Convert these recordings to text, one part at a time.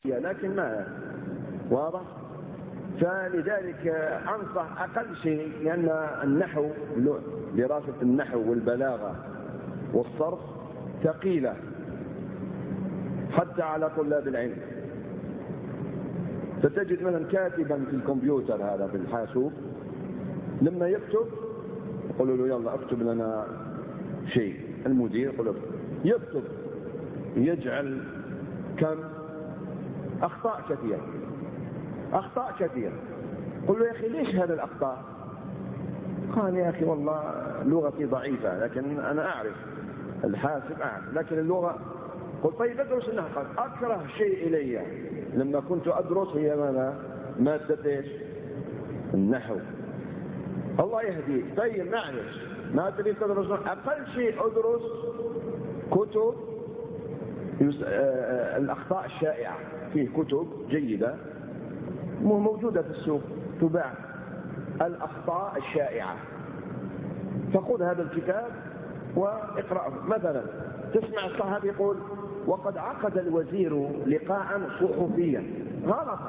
لكن ما واضح. فلذلك أنصح أقل شيء، لأن النحو، دراسة النحو والبلاغة والصرف ثقيلة حتى على طلاب العلم. فتجد مثلا كاتبا في الكمبيوتر هذا في الحاسوب لما يكتب يقولوا له يلا اكتب لنا شيء، المدير يقول يكتب، يجعل كم أخطاء كثيرة. قل له يا أخي ليش هذا الأخطاء؟ قال يا أخي والله لغتي ضعيفة، لكن أنا أعرف الحاسب أعرف، لكن اللغة. قل طيب ادرس النحو. قال أكره شيء إلي لما كنت أدرس هي مادة إيش؟ النحو. الله يهديك. طيب معلش ما تريد تدرس، أقل شيء أدرس كتب الأخطاء الشائعة. فيه كتب جيدة موجودة في السوق تباع، الأخطاء الشائعة، فخذ هذا الكتاب واقرأه. مثلا تسمع الصحابي يقول وقد عقد الوزير لقاء صحفيا غلطا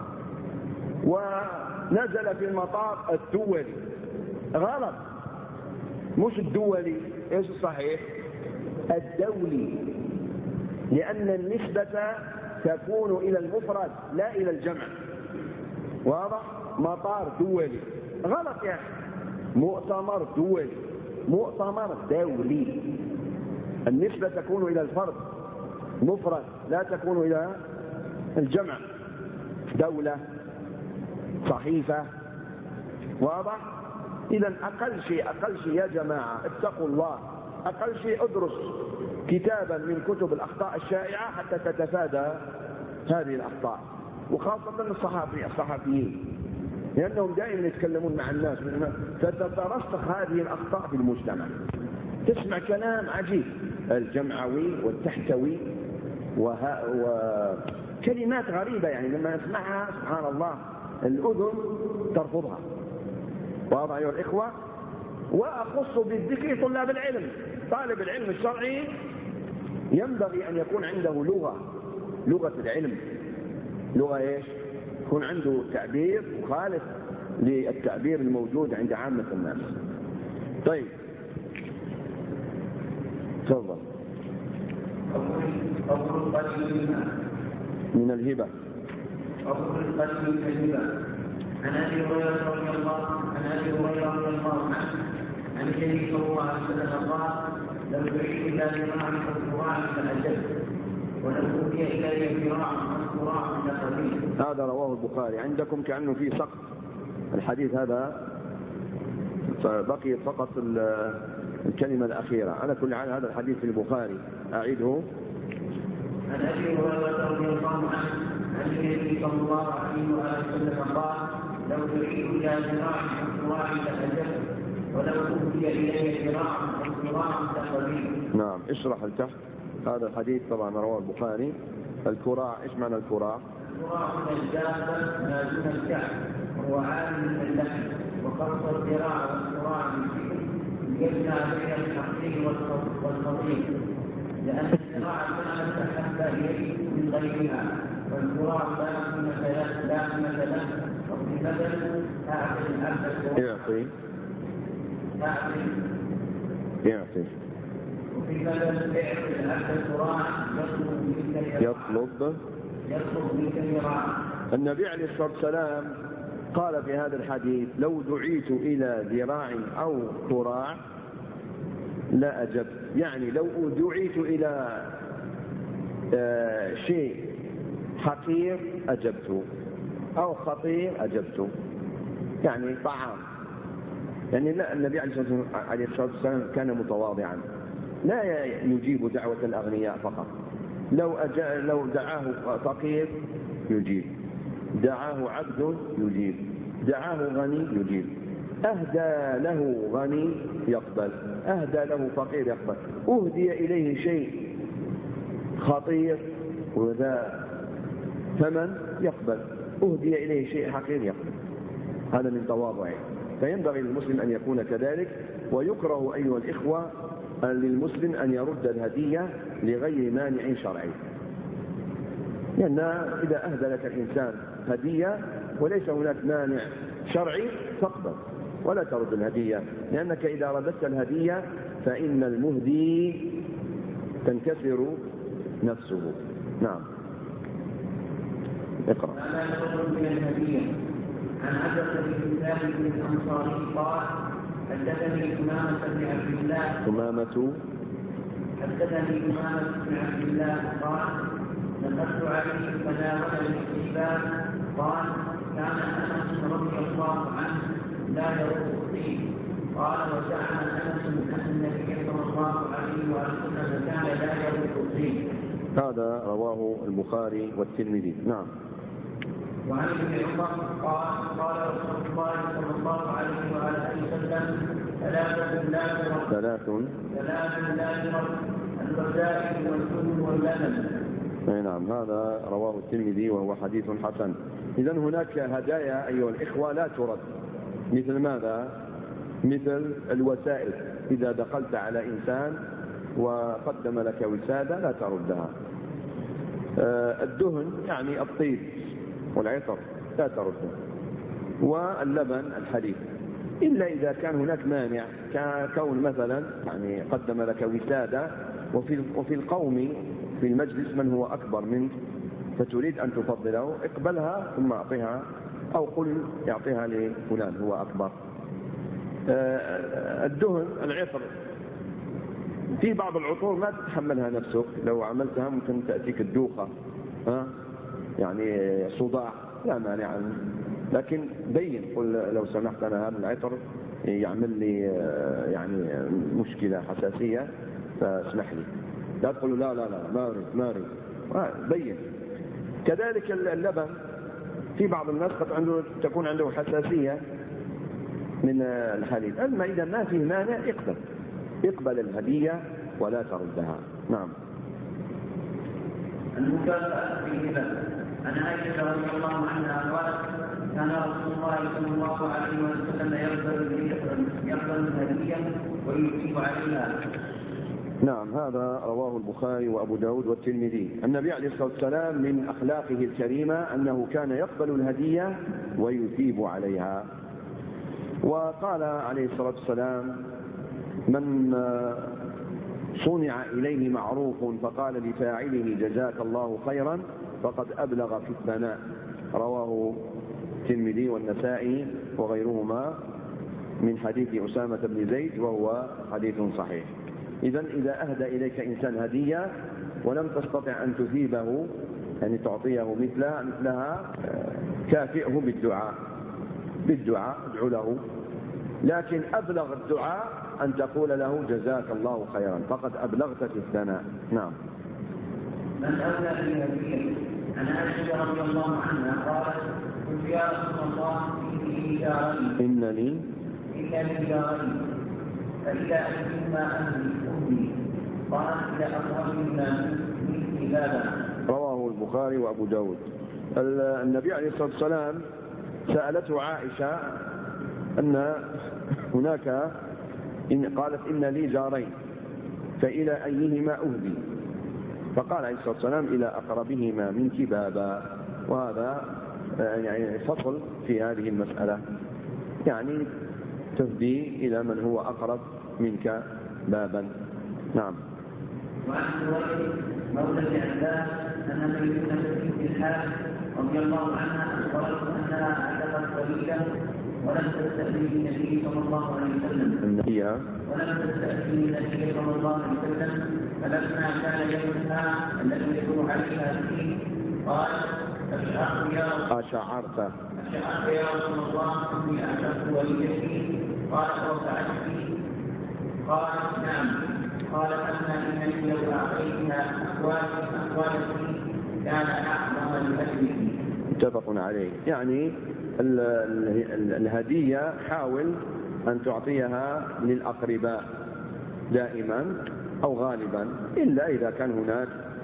ونزل في المطار الدولي غلط، مش الدولي، ايش الصحيح؟ الدولي، لأن النسبة تكون إلى المفرد لا إلى الجمع. واضح؟ مطار دولي غلط يا أخي، مؤتمر دولي، مؤتمر دولي. النسبة تكون إلى الفرد مفرد لا تكون إلى الجمع. دولة، صحيفة. واضح؟ إذن أقل شيء يا جماعة اتقوا الله، أقل شيء ادرس كتابا من كتب الأخطاء الشائعة حتى تتفادى هذه الأخطاء، وخاصة الصحفيين، لأنهم دائما يتكلمون مع الناس فتترسخ هذه الأخطاء في المجتمع. تسمع كلام عجيب، الجمعوي والتحتوي وكلمات غريبة، يعني لما نسمعها سبحان الله الأذن ترفضها. واضح أيها الإخوة؟ وأخص بالذكر طلاب العلم. طالب العلم الشرعي ينبغي أن يكون عنده لغة العلم. لغة إيش؟ يكون عنده تعبير مخالف للتعبير الموجود عند عامة الناس. طيب تفضل. من الهبة. عن ابي هريره رضي الله عنه عن النبي صلى الله عليه وسلم قال لو دعيت الى ذراع فالذراع فاجبت ولو اوتي الي ذراع فالذراع لقبلت. هذا رواه البخاري. عندكم كأنه في سقط الحديث هذا، بقي فقط الكلمة الأخيرة. على كل حال هذا الحديث في البخاري. أعيده. عن ابي هريره رضي الله عنه عن النبي صلى الله عليه وسلم قال لو دعيت الى ذراع فالذراع فاجبت ولو أوتي إلي ذراع فالذراع لقبلت. نعم. اشرح لتحت هذا الحديث. طبعا رواه البخاري. الكراع، ايش معنى الكراع؟ الكراع من الدابة ما دون الكعب وهو عام من اللحم، وقص الذراع والكراع بالذكر يجمع بين الحقير والخطير، لأن الذراع كانت أحب إليه من غيرها، والكراع لا قيمة له، وفي بدل أعطي العبد يعطي وفي بدل اعطي العبد الكراع يطلب منك ذراع. النبي عليه الصلاة والسلام قال في هذا الحديث لو دعيت إلى ذراع أو كراع لا أجبت. يعني لو دعيت إلى شيء حقير أجبته أو خطير أجبته، يعني طعام. يعني لا، النبي عليه الصلاة والسلام كان متواضعا، لا يجيب دعوة الأغنياء فقط. لو دعاه فقير يجيب، دعاه عبد يجيب، دعاه غني يجيب، أهدى له غني يقبل، أهدى له فقير يقبل، أهدي إليه شيء خطير وذا ثمن يقبل، أهدي إليه شيء حقير يقبل. هذا من تواضعه. فينبغي للمسلم أن يكون كذلك. ويكره أيها الإخوة للمسلم أن يرد الهدية لغير مانع شرعي، لأن إذا أهدى لك الإنسان هدية وليس هناك مانع شرعي فاقبل ولا ترد الهدية، لأنك إذا رددت الهدية فإن المهدي تنكسر نفسه. نعم. اقرأ. من الهدية عن عبد بن ثابت الأنصاري قال حدثني أمامة بن عبد الله حدثني أمامة بن عبد الله قال دخلت عليه فناولني الشيبان قال كان أنس رضي الله عنه لا يرد الطين. قال وزعم أنس أن النبي صلى الله عليه وسلم كان لا يرد الطين. هذا رواه البخاري والترمذي. نعم. وعن ابن عمر قال رسول الله صلى الله عليه وآله وسلم ثلاث لا ترد البرداء والجن واللبن. نعم. هذا رواه الترمذي وهو حديث حسن. إذن هناك هدايا أيها الإخوة لا ترد. مثل ماذا؟ مثل الوسائل. إذا دخلت على إنسان وقدم لك وسادة لا تردها. الدهن يعني الطيب والعطر لا ترده، واللبن الحليب، إلا إذا كان هناك مانع ككون مثلا يعني قدم لك وسادة وفي القوم في المجلس من هو أكبر منك فتريد أن تفضله، اقبلها ثم أعطيها أو قل يعطيها لفلان هو أكبر. الدهن العطر، في بعض العطور ما تتحملها نفسك، لو عملتها ممكن تأتيك الدوخة يعني صداع، لا مانع، لكن بين قل لو سمحت أنا هذا العطر يعمل لي يعني مشكلة حساسية فاسمح لي، لا تقول لا لا لا ما أريد بين. كذلك اللبن، في بعض الناس قد تكون عنده حساسية من الحليب، أما إذا ما فيه مانع اقبل الهدية ولا تردها. نعم. المكافأة في الهبة. عن عائشة رضي الله عنها قالت كان رسول الله صلى الله عليه وسلم يقبل الهدية ويجيب عليها. نعم. هذا رواه البخاري وأبو داود والترمذي. النبي عليه الصلاة والسلام من أخلاقه الكريمة أنه كان يقبل الهدية ويثيب عليها. وقال عليه الصلاة والسلام من صنع إليه معروف فقال لفاعله جزاك الله خيرا فقد أبلغ في الثناء. رواه الترمذي والنسائي وغيرهما من حديث أسامة بن زيد وهو حديث صحيح. إذن إذا أهدى إليك إنسان هدية ولم تستطع أن تثيبه يعني تعطيه مثلها كافئه بالدعاء ادعو له، لكن أبلغ الدعاء أن تقول له جزاك الله خيرا فقد أبلغت في الثناء. نعم. من أولى بالهدية. عن عائشة رضي الله عنها قالت قلت يا رسول الله إن لي جارين فإذا أتيهما أمي قال إذا أقربهما مني بابا. رواه البخاري وأبو داود. النبي عليه الصلاة والسلام سألته عائشة أن هناك قالت إن لي جارين فإلى أيهما أهدي، فقال عليه الصلاة والسلام إلى أقربهما منك بابا. وهذا يعني فصل في هذه المسألة، يعني تهدي إلى من هو أقرب منك بابا. نعم. وعن مولى بن عباس أن ميمونة بنت الحارث رضي الله عنها أخبرته أنها اعتقت قليلا ولم تستأذن النبي صلى الله عليه وسلم فلما كان يومها الذي يدور عليها فيه قال أشعرت يا رسول الله أني أعتقت وليدتي؟ قال وفعلت فيه؟ قال نعم. قال أما إنني لو أعطيتها أقوالتي كان أعظم لأجلك. متفق عليه. يعني الهدية حاول أن تعطيها للأقرباء دائما أو غالبا، إلا إذا كان هناك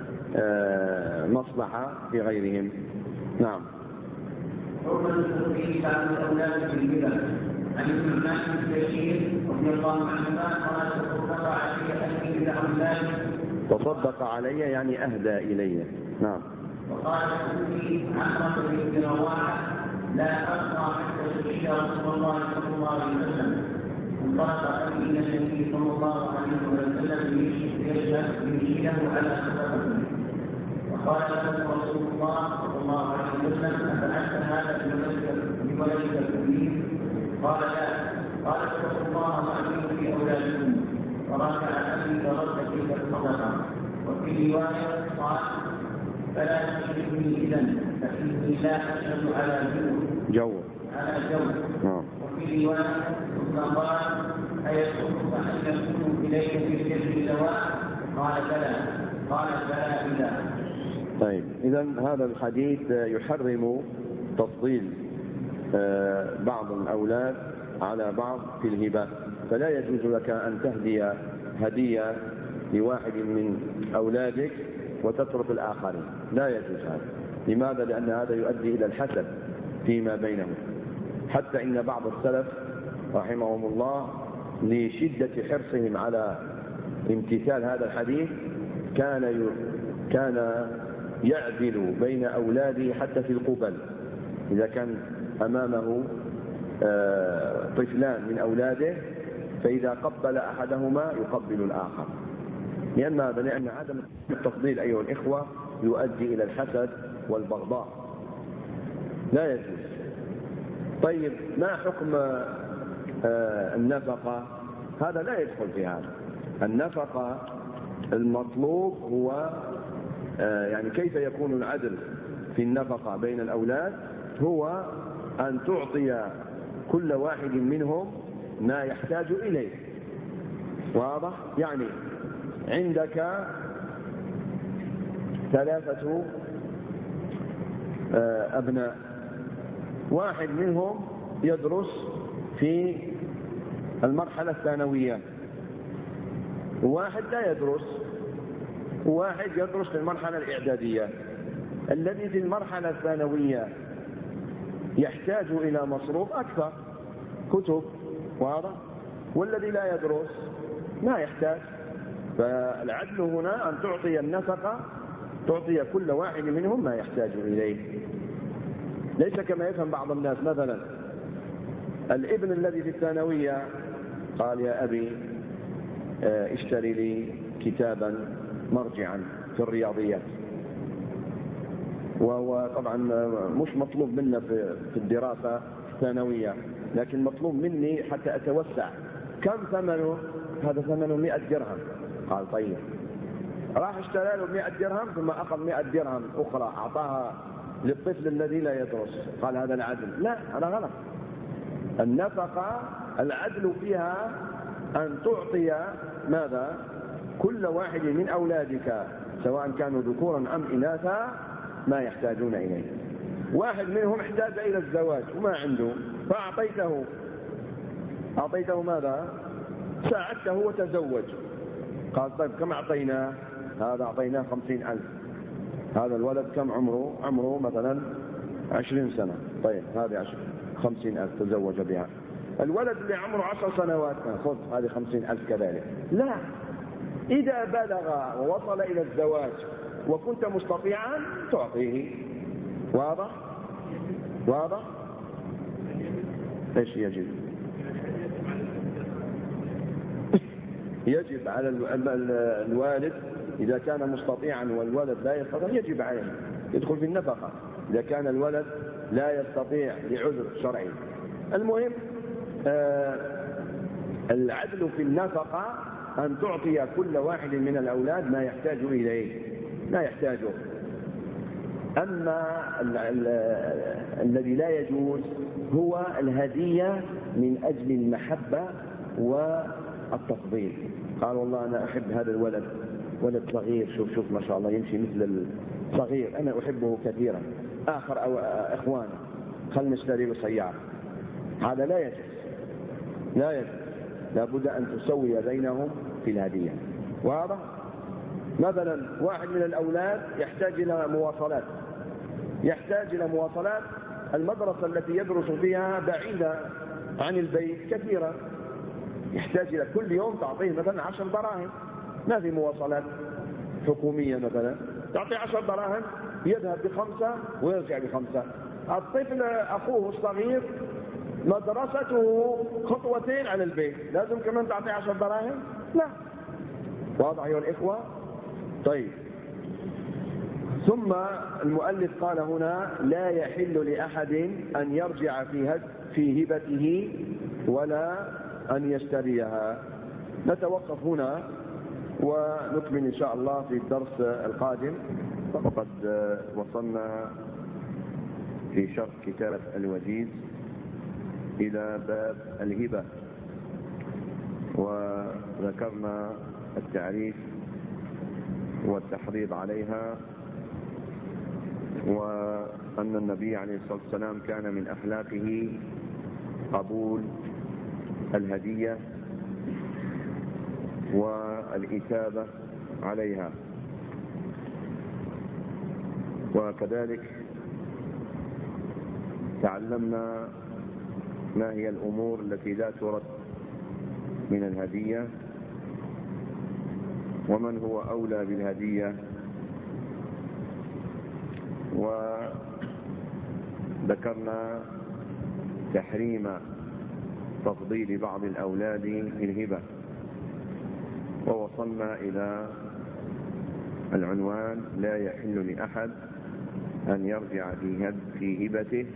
مصلحة في غيرهم. نعم. حكم التوفيق بعد الأولاد في الهبة. عن النعمان بن بشير رضي الله عنهما قال تصدق علي أهلي بأولادي. تصدق علي يعني أهدى إلي. نعم. وقال الحوثي عن رجل بن رواحه لا ارضى حتى تشهد رسول الله صلى الله عليه وسلم انطلق ابي الى النبي صلى الله عليه وسلم ليشهده على صدقته وقال له رسول الله صلى الله عليه وسلم افعلت هذا بولدك الكبير؟ قال لا. قال اتقوا الله واعلموا في اولادكم ورافع ابي فرد تلك الصدقه. وفي روايه قال فلا تشركني اذا فاني لا اشهد على جو. وفي روايه ثم قال ايسرك ان يكون اليك في الجسد سواء؟ قال بلى. قال فلا اذا. طيب، اذا هذا الحديث يحرم تفضيل بعض الاولاد على بعض في الهبه، فلا يجوز لك ان تهدي هديه لواحد من اولادك وتترك الاخرين، لا يجوز هذا. لماذا؟ لان هذا يؤدي الى الحسد فيما بينهم. حتى ان بعض السلف رحمهم الله لشده حرصهم على امتثال هذا الحديث كان يعدل بين اولاده حتى في القبل. اذا كان امامه طفلان من اولاده فاذا قبل احدهما يقبل الاخر. لان عدم التفضيل ايها الاخوه يؤدي الى الحسد والبغضاء، لا يجوز. طيب، ما حكم النفقه؟ هذا لا يدخل في هذا. النفقه المطلوب هو يعني كيف يكون العدل في النفقه بين الاولاد؟ هو ان تعطي كل واحد منهم ما يحتاج اليه. واضح؟ يعني عندك 3 أبناء، واحد منهم يدرس في المرحلة الثانوية، وواحد لا يدرس، وواحد يدرس في المرحلة الإعدادية. الذي في المرحلة الثانوية يحتاج إلى مصروف أكثر، كتب، واضح؟ والذي لا يدرس ما يحتاج. فالعدل هنا أن تعطي النفقة، تعطي كل واحد منهم ما يحتاج إليه. ليس كما يفهم بعض الناس، مثلا الابن الذي في الثانوية قال يا أبي اشتري لي كتابا مرجعا في الرياضيات، وهو طبعا مش مطلوب منا في الدراسة الثانوية، لكن مطلوب مني حتى أتوسع. كم ثمنه؟ هذا ثمنه 100 درهم. قال طيب. راح اشترى له 100 درهم، ثم أخذ 100 درهم أخرى أعطاها للطفل الذي لا يدرس. قال هذا العدل؟ لا، هذا غلط. النفقة العدل فيها أن تعطي ماذا؟ كل واحد من أولادك سواء كانوا ذكورا أم إناثا ما يحتاجون إليه. واحد منهم احتاج إلى الزواج وما عنده، فأعطيته ماذا؟ ساعدته وتزوج. قال طيب كم أعطيناه؟ هذا أعطيناه 50,000. هذا الولد كم عمره؟ عمره مثلا 20 سنة. طيب هذه 50,000 تزوج بها. الولد اللي عمره 10 سنوات خذ هذه 50,000 كذلك. لا، إذا بلغ ووصل إلى الزواج وكنت مستطيعا تعطيه. واضح؟ واضح؟ ايش يجب؟ يجب على الوالد إذا كان مستطيعا والولد لا يستطيع يجب عليه يدخل في النفقة إذا كان الولد لا يستطيع لعذر شرعي. المهم العدل في النفقة أن تعطي كل واحد من الأولاد ما يحتاج إليه، لا يحتاجه. أما الذي لا يجوز هو الهدية من أجل المحبة والتفضيل. قال والله أنا أحب هذا الولد، ولد صغير، شوف ما شاء الله يمشي مثل الصغير، أنا أحبه كثيرا، آخر أو إخوانه خلنا نشتري له سيارة. هذا لا يجوز، لا يجوز. لابد أن تسوي بينهم في الهدية. واضح؟ مثلا واحد من الأولاد يحتاج إلى مواصلات، المدرسة التي يدرس فيها بعيدة عن البيت كثيرا، يحتاج إلى كل يوم تعطيه مثلا 10 دراهم، ما في مواصلات حكومية مثلا، تعطي 10 دراهم يذهب ب5 ويرجع ب5. الطفل أخوه الصغير مدرسته خطوتين عن البيت، لازم كمان تعطيه 10 دراهم؟ لا. واضح أيها الإخوة؟ طيب، ثم المؤلف قال هنا: لا يحل لأحد أن يرجع في هبته ولا أن يشتريها. نتوقف هنا ونكمل إن شاء الله في الدرس القادم. وقد وصلنا في شرح كتاب الوجيز إلى باب الهبة، وذكرنا التعريف والتحريض عليها، وأن النبي عليه الصلاة والسلام كان من أخلاقه قبول الهدية والإثابة عليها. وكذلك تعلمنا ما هي الأمور التي لا ترد من الهدية، ومن هو أولى بالهدية، وذكرنا تحريم تفضيل بعض الأولاد في الهبة، ووصلنا إلى العنوان: لا يحل لأحد أن يرجع في هبته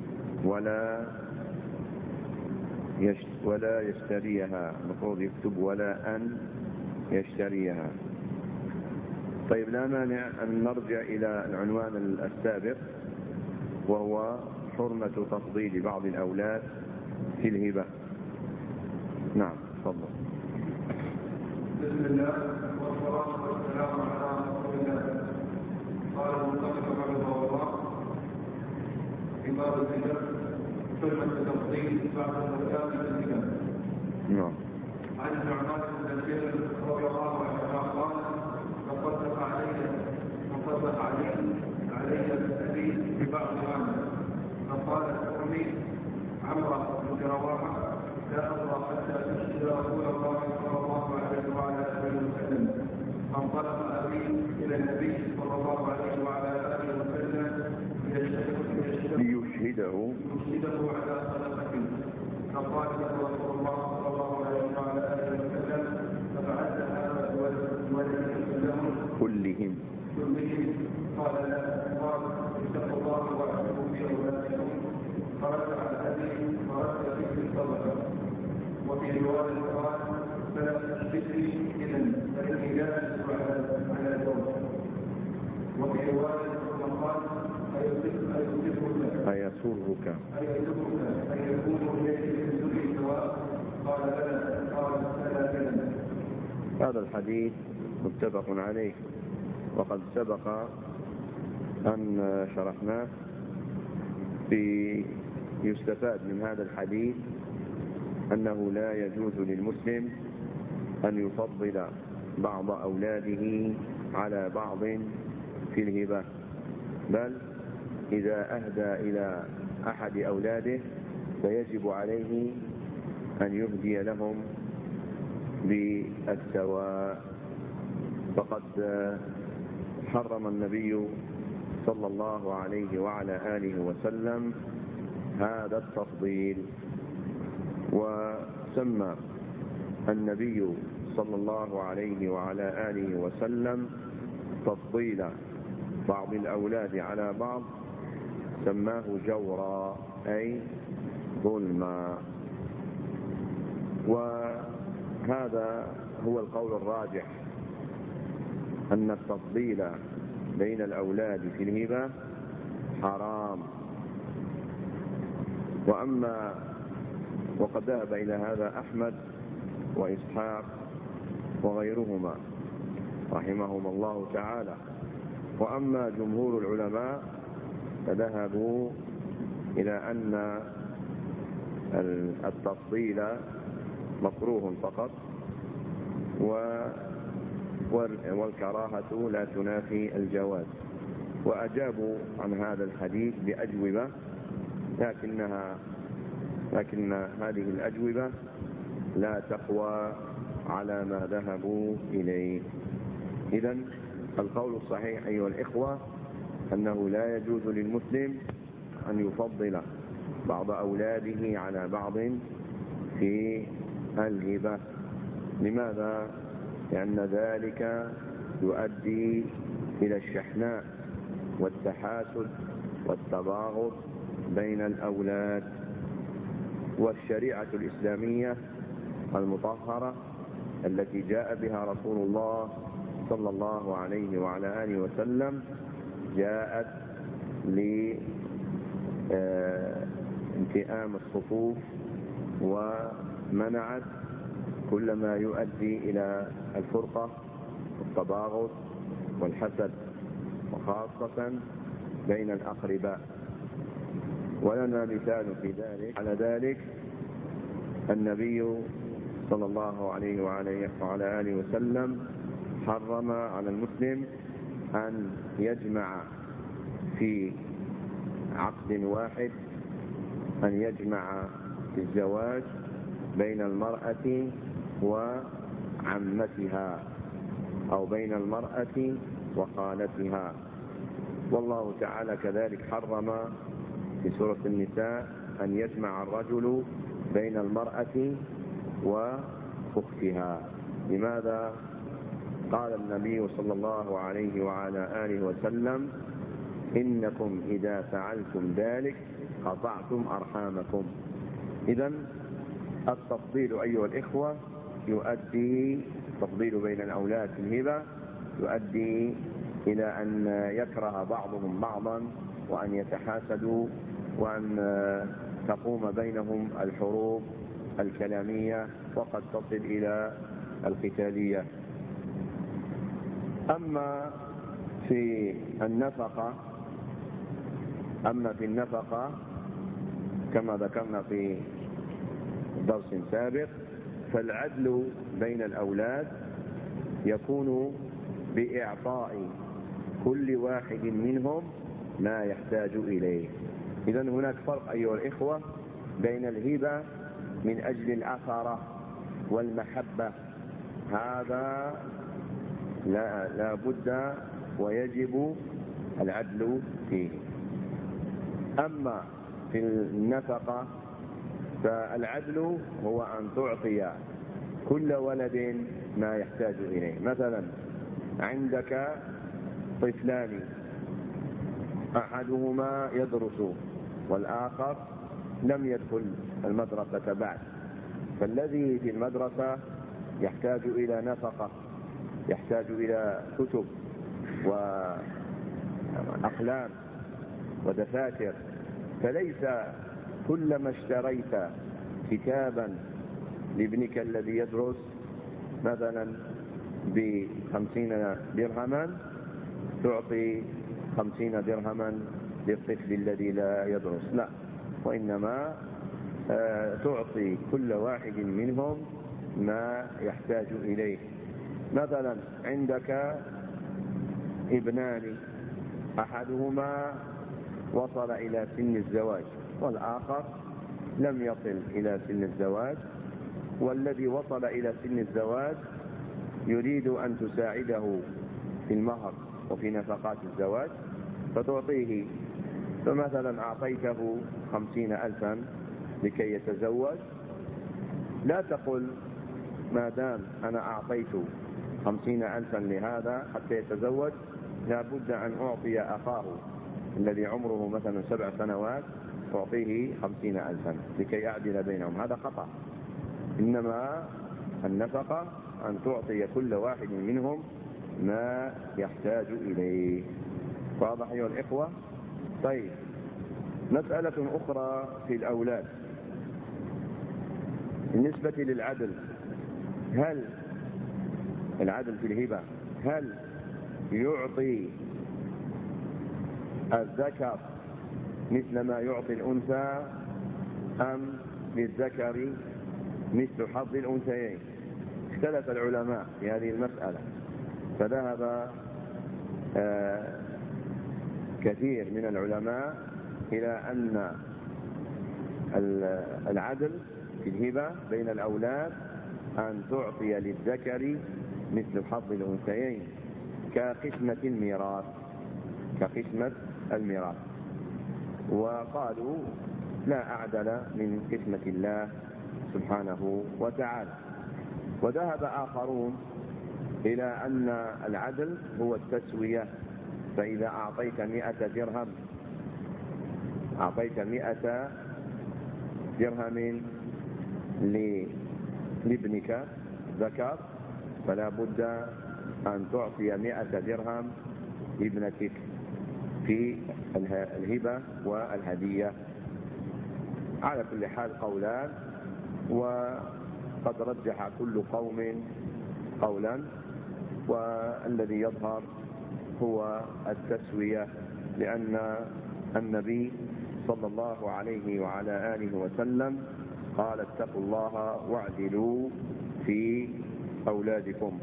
ولا يشتريها. المفروض يكتب ولا أن يشتريها. طيب، لا مانع أن نرجع إلى العنوان السابق، وهو حرمة تفضيل بعض الأولاد في الهبة. نعم، تفضل. بسم الله والصلاة والسلام على رسول الله. قال المصنف رحمه الله: إمام الهبة، حرمة تفضيل بعض الأولاد في الهبة. نعم. عن النعمان بن بشير رضي الله عنه قال: تصدق علي أبي ببعض مال، فقالت أمي عمرة بنت رواحة: لا أرضى حتى تشهد رسول الله صلى الله عليه وعلى آله وسلم. فانطلق أبي إلى النبي صلى الله عليه وعلى آله وسلم ليشهده على صدقته. فقال له رسول الله صلى الله عليه وعلى آله وسلم: ففعلت هذا كلهم. قال: لا. قال: اتقوا الله واعلموا في أولادكم. فرجع الأبي فرد به الصدقة. وفي رواية قال: فلا تشبكني إذن فإني لا أشبع على زوج. وفي رواية قال: أيسرك أن يكون إليك من ذري سواء؟ قال: بلى. قال: فلا بلى. هذا الحديث متفق عليه، وقد سبق أن شرحناه. يستفاد من هذا الحديث أنه لا يجوز للمسلم أن يفضل بعض أولاده على بعض في الهبة، بل إذا أهدى إلى أحد أولاده فيجب عليه أن يهدي لهم بالسواء. فقد حرم النبي صلى الله عليه وعلى آله وسلم هذا التفضيل، وسمى النبي صلى الله عليه وعلى آله وسلم تفضيل بعض الأولاد على بعض سماه جورا، أي ظلما. وهذا هو القول الراجح، أن التفضيل بين الأولاد في الهبة حرام. وقد ذهب إلى هذا أحمد وإسحاق وغيرهما رحمهم الله تعالى. وأما جمهور العلماء فذهبوا إلى أن التفضيل مكروه فقط، والكراهة لا تنافي الجواز. وأجابوا عن هذا الحديث بأجوبة، لكن هذه الأجوبة لا تقوى على ما ذهبوا إليه. إذن القول الصحيح أيها الإخوة أنه لا يجوز للمسلم أن يفضل بعض أولاده على بعض في الهبة. لماذا؟ لأن ذلك يؤدي إلى الشحناء والتحاسد والتباغض بين الأولاد. والشريعة الإسلامية المطهرة التي جاء بها رسول الله صلى الله عليه وعلى آله وسلم جاءت لانتئام الصفوف، ومنعت كل ما يؤدي إلى الفرقة والتباغض والحسد، وخاصة بين الأقرباء. ولنا مثال في ذلك على ذلك النبي صلى الله عليه وعلى آله وسلم حرم على المسلم أن يجمع في عقد واحد، أن يجمع في الزواج بين المرأة وعمتها أو بين المرأة وخالتها. والله تعالى كذلك حرم في سورة النساء أن يجمع الرجل بين المرأة وأختها. لماذا؟ قال النبي صلى الله عليه وعلى آله وسلم: إنكم إذا فعلتم ذلك قطعتم أرحامكم. إذن التفضيل أيها الإخوة يؤدي، التفضيل بين الأولاد في الهبة يؤدي إلى أن يكره بعضهم بعضا، وأن يتحاسدوا، وأن تقوم بينهم الحروب الكلامية، وقد تصل إلى القتالية. أما في النفقة كما ذكرنا في درس سابق، فالعدل بين الأولاد يكون بإعطاء كل واحد منهم ما يحتاج إليه. إذن هناك فرق أيها الإخوة بين الهبة من أجل الأثرة والمحبة، هذا لا بد ويجب العدل فيه. أما في النفقة فالعدل هو أن تعطي كل ولد ما يحتاج إليه. مثلا عندك طفلان، أحدهما يدرس والآخر لم يدخل المدرسة بعد، فالذي في المدرسة يحتاج إلى نفقة، يحتاج إلى كتب وأقلام ودفاتر، فليس كلما اشتريت كتابا لابنك الذي يدرس مثلا ب50 درهما تعطي 50 درهما للطفل الذي لا يدرس، لا، وإنما تعطي كل واحد منهم ما يحتاج إليه. مثلا عندك ابنان، أحدهما وصل إلى سن الزواج والآخر لم يصل إلى سن الزواج، والذي وصل إلى سن الزواج يريد أن تساعده في المهر وفي نفقات الزواج فتعطيه، فمثلا أعطيته 50,000 لكي يتزوج، لا تقل ما دام أنا أعطيت 50,000 لهذا حتى يتزوج لا بد أن أعطي أخاه الذي عمره مثلا 7 سنوات أعطيه 50,000 لكي أعدل بينهم، هذا خطأ. إنما النفقة أن تعطي كل واحد منهم ما يحتاج إليه. واضح أيها الإخوة؟ طيب، مسألة أخرى في الأولاد بالنسبة للعدل، هل العدل في الهبة هل يعطي الذكر مثل ما يعطي الأنثى أم للذكر مثل حظ الأنثيين؟ اختلف العلماء في هذه المسألة، فذهب كثير من العلماء إلى أن العدل في الهبة بين الأولاد أن تعطي للذكر مثل حظ الأنثيين كقسمة الميراث. كقسمة الميراث. وقالوا لا أعدل من قسمة الله سبحانه وتعالى. وذهب آخرون إلى أن العدل هو التسوية، فإذا أعطيت 100 درهم أعطيت 100 درهم لابنك ذكر، فلا بد أن تعطي 100 درهم لابنتك في الهبة والهدية. على كل حال قولان، وقد رجح كل قوم قولا، والذي يظهر هو التسوية، لأن النبي صلى الله عليه وعلى آله وسلم قال اتقوا الله واعدلوا في أولادكم.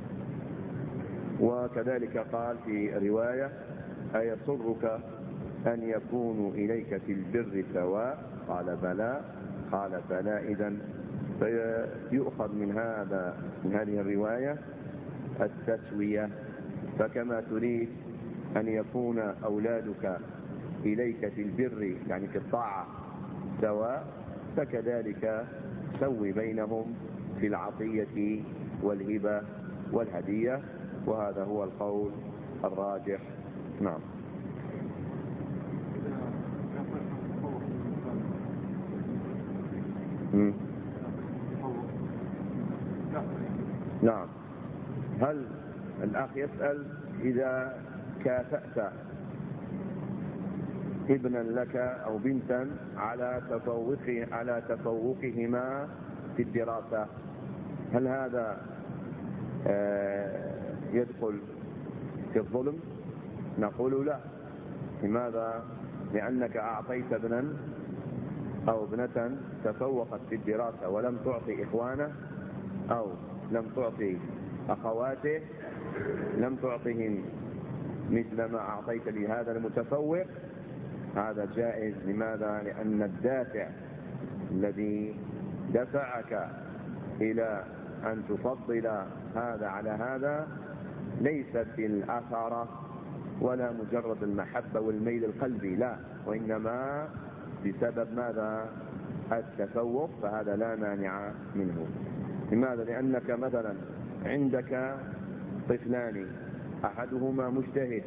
وكذلك قال في رواية أيسرك أن يكونوا إليك في البر سواء؟ قال بلى. قال فلا إذن. فيؤخذ من هذه الرواية التسوية، فكما تريد أن يكون أولادك إليك في البر يعني في الطاعة سواء، فكذلك سوي بينهم في العطية والهبة والهدية، وهذا هو القول الراجح. نعم. نعم. هل الأخ يسأل إذا كافأت ابنا لك أو بنتا على تفوقهما في الدراسة، هل هذا يدخل في الظلم؟ نقول لا. لماذا؟ لأنك أعطيت ابنا أو ابنة تفوقت في الدراسة ولم تعطي إخوانه أو لم تعطي أخواته، لم تعطهم مثل ما أعطيت لهذا المتفوق، هذا جائز. لماذا؟ لأن الدافع الذي دفعك إلى أن تفضل هذا على هذا ليست الأثرة ولا مجرد المحبة والميل القلبي، لا، وإنما بسبب ماذا؟ التفوق، فهذا لا مانع منه. لماذا؟ لأنك مثلا عندك طفلان، أحدهما مجتهد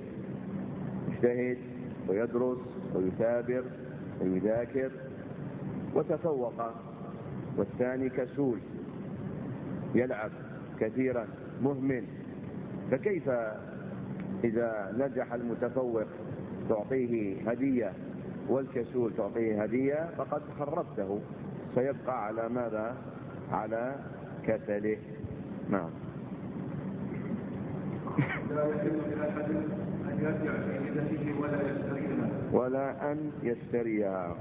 ويدرس ويثابر ويذاكر وتفوق، والثاني كسول يلعب كثيرا مهمل، فكيف إذا نجح المتفوق تعطيه هدية والكسول تعطيه هدية؟ فقد خربته، سيبقى على ماذا؟ على كسله. نعم. لا يجوز لأحد أن يرجع في هبته ولا أن يشتريها.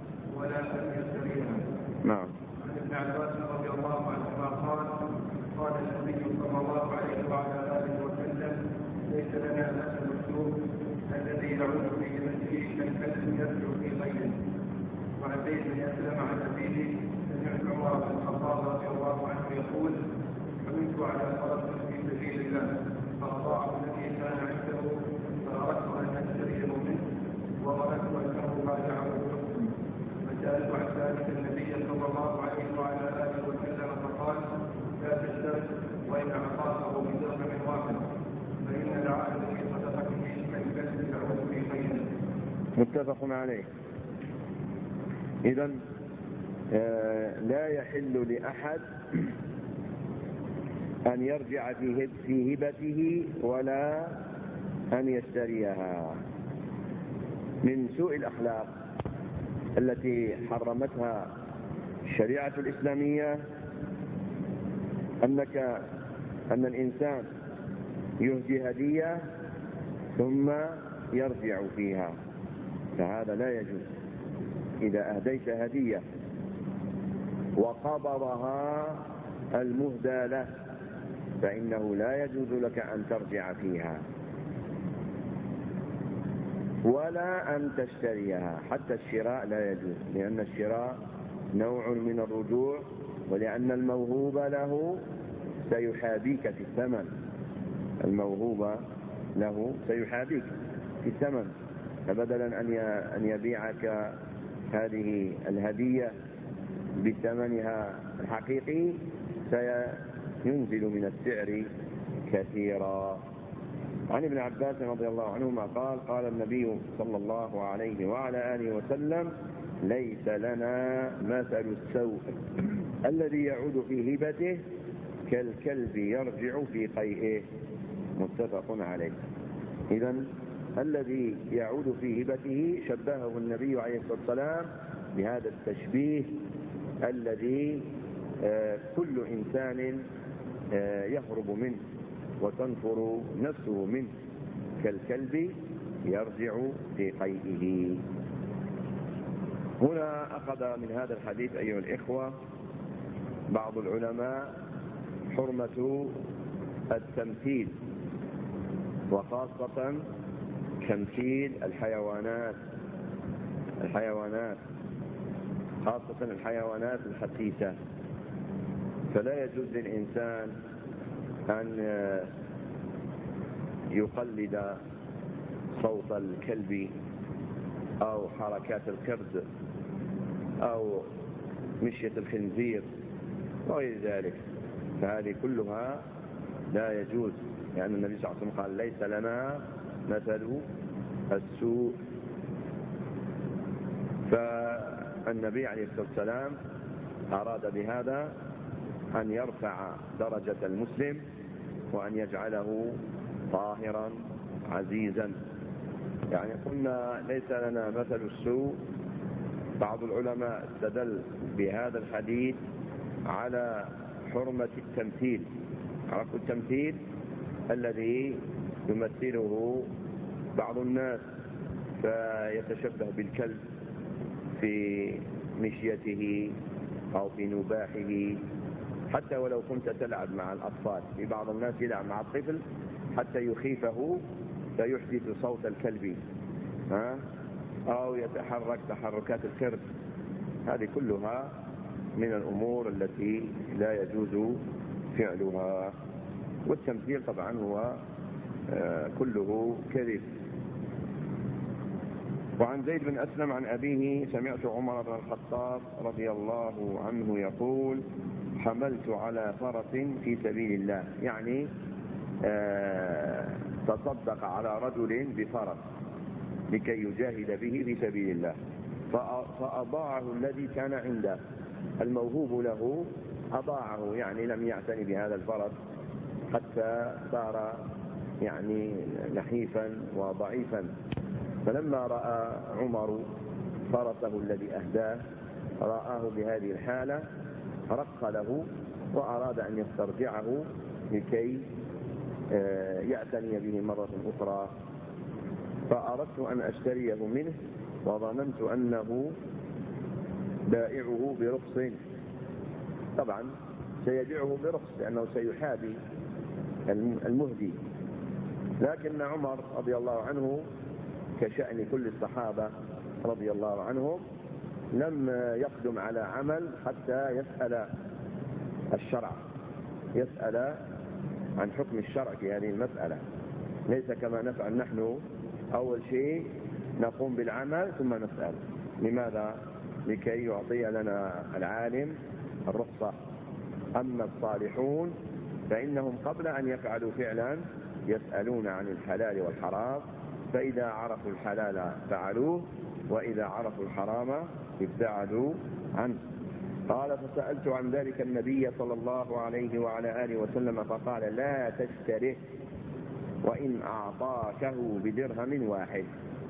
نعم. عن ابن عباس رضي الله عنهما قال النبي صلى الله عليه وعلى آله وسلم ليس لنا هذا المكتوب الذي يعود في هبته كالكلب يرجع في غيره. وعن زيد بن أسلم عن أبيه سمعت عمر بن الخطاب رضي الله عنه يقول حملت على فرس في سبيل الله فأضاع الذي كان عنده فأردت أن أشتريه منه وظننت أنه راجعه الحكم، فسألت عن ذلك النبي صلى الله عليه وعلى آله وسلم فقال لا تشترك وإن أعطاته بدرهم واحد فإن العائد في صدقته كالكلب يعود في غيره. متفق عليه. إذن لا يحل لأحد أن يرجع في هبته ولا أن يشتريها. من سوء الأخلاق التي حرمتها الشريعة الإسلامية أن الإنسان يهدي هدية ثم يرجع فيها، فهذا لا يجوز. إذا أهديت هدية وقبضها المهدى له فإنه لا يجوز لك أن ترجع فيها ولا أن تشتريها. حتى الشراء لا يجوز، لأن الشراء نوع من الرجوع، ولأن الموهوب له سيحابيك في الثمن، الموهوب له سيحابيك. ثمن، فبدلا أن يبيعك هذه الهدية بثمنها الحقيقي سينزل من السعر كثيرا. عن ابن عباس رضي الله عنهما قال: قال النبي صلى الله عليه وعلى آله وسلم: ليس لنا مثل السوء الذي يعود في هبته كالكلب يرجع في قيئه. متفق عليه. إذن الذي يعود في هبته شبهه النبي عليه الصلاة والسلام بهذا التشبيه الذي كل إنسان يهرب منه وتنفر نفسه منه، كالكلب يرجع في قيئه. هنا أخذ من هذا الحديث أيها الإخوة بعض العلماء حرمة التمثيل، وخاصة تمثيل الحيوانات، خاصة الحيوانات الحسيسة. فلا يجوز للإنسان أن يقلد صوت الكلب أو حركات القرد أو مشية الخنزير وغير ذلك، فهذه كلها لا يجوز، لأن النبي صلى الله عليه وسلم قال: ليس لنا مثل السوء. فالنبي عليه الصلاة والسلام أراد بهذا أن يرفع درجة المسلم وأن يجعله طاهرا عزيزا. يعني قلنا ليس لنا مثل السوء. بعض العلماء استدل بهذا الحديث على حرمة التمثيل. عرفوا التمثيل الذي يمثله بعض الناس فيتشبه بالكلب في مشيته أو في نباحه، حتى ولو كنت تلعب مع الأطفال. في بعض الناس يلعب مع الطفل حتى يخيفه فيحدث صوت الكلب، أو يتحرك تحركات القرد. هذه كلها من الأمور التي لا يجوز فعلها. والتمثيل طبعا هو كله كذب. وعن زيد بن أسلم عن أبيه: سمعت عمر بن الخطاب رضي الله عنه يقول: حملت على فرس في سبيل الله. يعني تصدق على رجل بفرس لكي يجاهد به في سبيل الله، فأضاعه الذي كان عنده، الموهوب له أضاعه، يعني لم يعتني بهذا الفرس حتى صار يعني نحيفا وضعيفا. فلما رأى عمر فرسه الذي أهداه رآه بهذه الحالة رق له وأراد أن يسترجعه لكي يعتني به مرة أخرى. فأردت أن أشتريه منه وظننت أنه بائعه برخص. طبعا سيبيعه برخص لأنه سيحابي المهدي، لكن عمر رضي الله عنه كشأن كل الصحابة رضي الله عنهم لم يقدم على عمل حتى يسأل الشرع، يسأل عن حكم الشرع في هذه المسألة. ليس كما نفعل نحن، أول شيء نقوم بالعمل ثم نسأل. لماذا؟ لكي يعطي لنا العالم الرخصة. أما الصالحون فإنهم قبل أن يفعلوا فعلا يسألون عن الحلال والحرام، فإذا عرفوا الحلال فعلوه، وإذا عرفوا الحرام ابتعدوا عنه. قال: فسألت عن ذلك النبي صلى الله عليه وعلى آله وسلم فقال: لا تشتره وإن أعطاكه بدرهم واحد،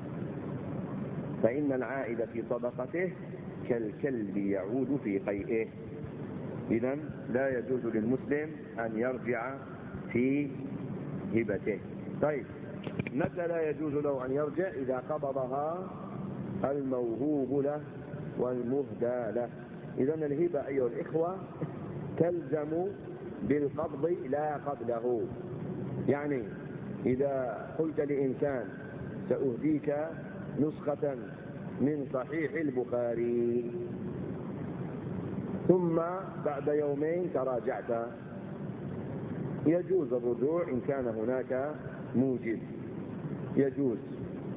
فإن العائد في صدقته كالكلب يعود في قيئه. إذن لا يجوز للمسلم أن يرجع في هبته. طيب، متى لا يجوز له أن يرجع؟ إذا قبضها الموهوب له والمهدى له. إذن الهبة أيها الإخوة تلزم بالقبض لا قبله. يعني إذا قلت لإنسان: سأهديك نسخة من صحيح البخاري، ثم بعد يومين تراجعت، يجوز الرجوع إن كان هناك موجب، يجوز.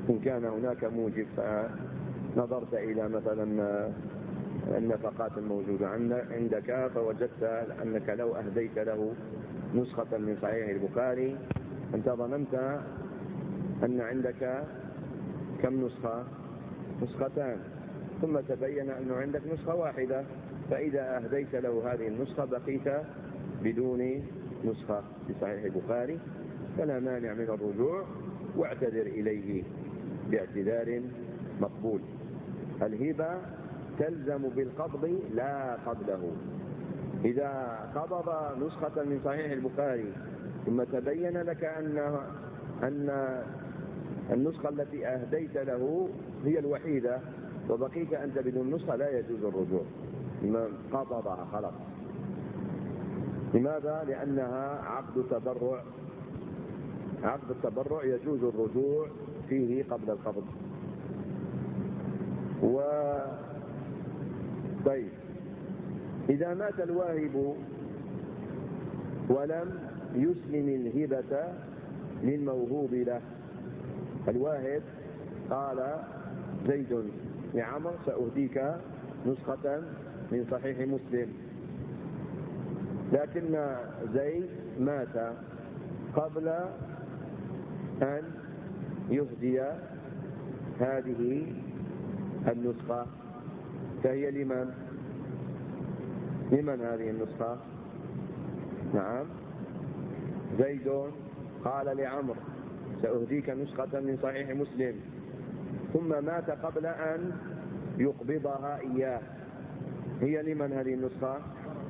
إن كان هناك موجب فنظرت إلى مثلا النفقات الموجودة عندك فوجدت أنك لو أهديت له نسخة من صحيح البخاري أنت ظننت أن عندك كم نسخة؟ نسختان، ثم تبين أنه عندك نسخة واحدة، فإذا أهديت له هذه النسخة بقيت بدون نسخة لصحيح البخاري، فلا مانع من الرجوع واعتذر إليه باعتذار مقبول. الهبة تلزم بالقبض لا قبله. إذا قبض نسخة من صحيح البخاري ثم تبين لك أن النسخة التي أهديت له هي الوحيدة وبقيت أنت بدون نسخة، لا يجوز الرجوع، قبضها خلاص. لماذا؟ لأنها عقد تبرع، عقد التبرع يجوز الرجوع فيه قبل القبض. طيب، إذا مات الواهب ولم يسلم الهبة للموهوب له، الواهب قال زيد لعمر سأهديك نسخة من صحيح مسلم، لكن زيد مات قبل أن يهدي هذه النسخة، فهي لمن هذه النسخة؟ نعم، زيد قال لعمر سأهديك نسخة من صحيح مسلم، ثم مات قبل أن يقبضها إياه، هي لمن هذه النسخة؟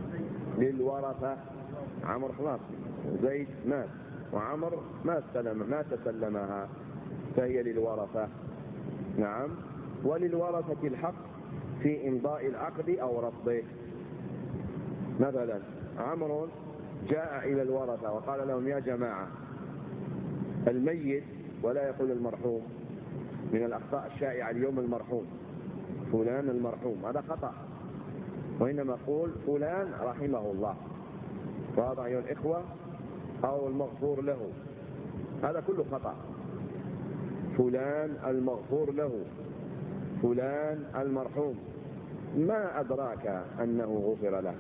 للورثة. عمر خلاص، زيد مات وعمر ما تسلمها، فهي للورثة. نعم، وللورثة الحق في إمضاء العقد أو رفضه. مثلا عمر جاء إلى الورثة وقال لهم يا جماعة الميت، ولا يقول المرحوم، من الأخطاء الشائعة اليوم المرحوم، فلان المرحوم، هذا خطأ، وإنما قول فلان رحمه الله، واضح أيها الإخوة، أو المغفور له، هذا كله خطأ. فلان المغفور له، فلان المرحوم، ما أدراك أنه غفر له،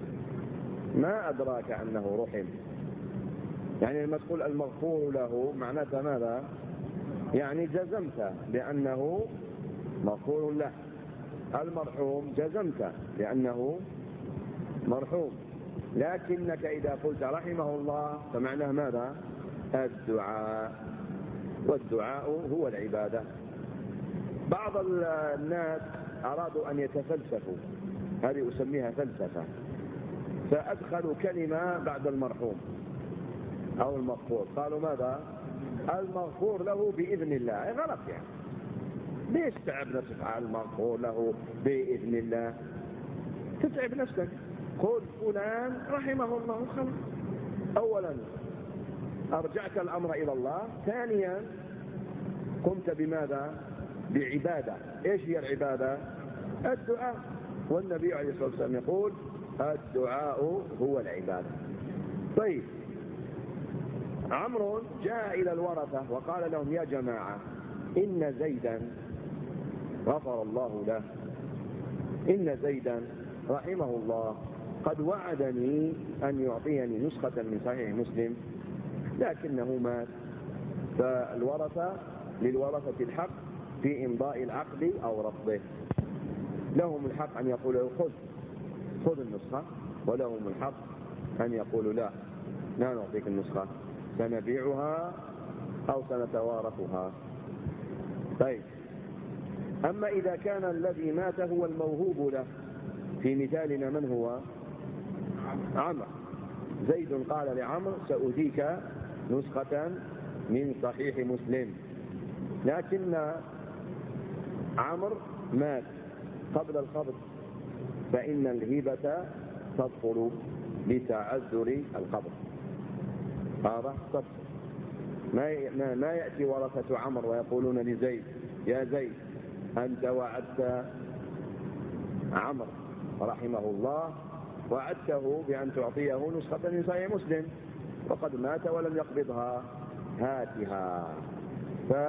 ما أدراك أنه رحم. يعني لما تقول المغفور له معناته ماذا؟ يعني جزمت بأنه مغفور له. المرحوم جزمت بأنه مرحوم، لكنك إذا قلت رحمه الله فمعناه ماذا؟ الدعاء، والدعاء هو العبادة. بعض الناس أرادوا أن يتفلسفوا، هذه أسميها فلسفة، فأدخلوا كلمة بعد المرحوم أو المغفور، قالوا ماذا؟ المغفور له بإذن الله. غلط، يعني ليش تعب نفسك على المغفور له بإذن الله؟ تتعب نفسك، قل فلان رحمه الله خلاص. أولا أرجعت الأمر إلى الله، ثانيا قمت بماذا؟ بعبادة. إيش هي العبادة؟ الدعاء، والنبي عليه الصلاة والسلام يقول الدعاء هو العبادة. طيب، عمرو جاء إلى الورثة وقال لهم يا جماعة إن زيدا غفر الله له، إن زيدا رحمه الله قد وعدني أن يعطيني نسخة من صحيح مسلم لكنه مات، فالورثة للورثة الحق في إمضاء العقد أو رفضه. لهم الحق أن يقولوا خذ النسخة، ولهم الحق أن يقولوا لا نعطيك النسخة، سنبيعها أو سنتوارثها. طيب، أما إذا كان الذي مات هو الموهوب له، في مثالنا من هو؟ عمرو. زيد قال لعمرو سأهديك نسخة من صحيح مسلم، لكن عمرو مات قبل القبض، فإن الهبة تبطل لتعذر القبض. هذا تبطل. ما يأتي ورثة عمرو ويقولون لزيد يا زيد أنت وعدت عمرو رحمه الله، وعدته بأن تعطيه نسخة من صحيح مسلم وقد مات ولم يقبضها، هاتها.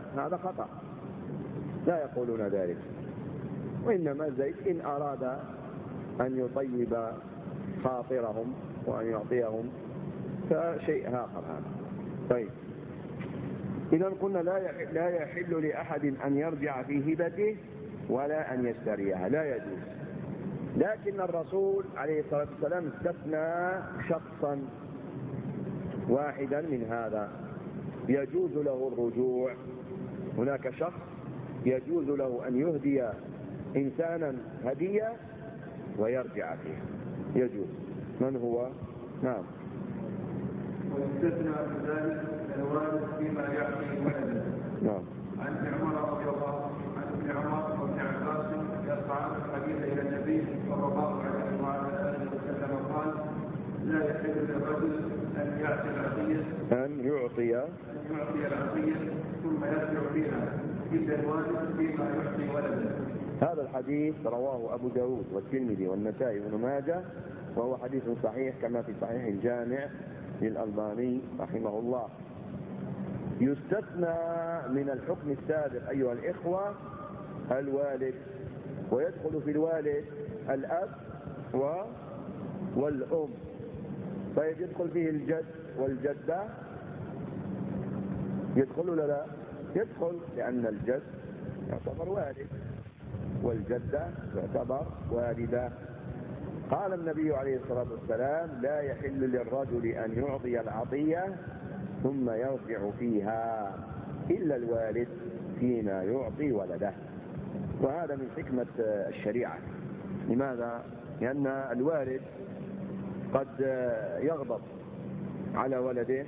هذا خطأ، لا يقولون ذلك. وإنما زيد إن أراد أن يطيب خاطرهم وأن يعطيهم فشيء آخر هذا. طيب، إذا قلنا لا يحل لأحد أن يرجع في هبته ولا أن يشتريها، لا يجوز. لكن الرسول عليه الصلاة والسلام استثنى شخصا واحدا من هذا يجوز له الرجوع. هناك شخص يجوز له أن يهدي إنسانا هدية ويرجع فيها، يجوز. من هو؟ نعم. ويستثنى من ذلك الوالد فيما يعطي ولده. نعم. عن ابن عمر رضي الله عن ابن عمر وابن عباس يرفعان الحديث الى النبي صلى الله عليه وعلى اله وسلم قال: لا يحل للرجل ان يعطي العطيه العطيه ثم يرجع فيها الا الوالد فيما يعطي ولده. هذا الحديث رواه أبو داود والترمذي والنسائي وابن ماجه، وهو حديث صحيح كما في صحيح الجامع للألباني رحمه الله. يستثنى من الحكم السابق أيها الإخوة الوالد، ويدخل في الوالد الأب والأم. طيب، يدخل فيه الجد والجدة؟ يدخل ولا لا؟ يدخل، لأن الجد يعتبر والد والجدة تعتبر والدة. قال النبي عليه الصلاة والسلام: لا يحل للرجل أن يعطي العطية ثم يرجع فيها إلا الوالد فيما يعطي ولده. وهذا من حكمة الشريعة. لماذا؟ لأن الوالد قد يغضب على ولده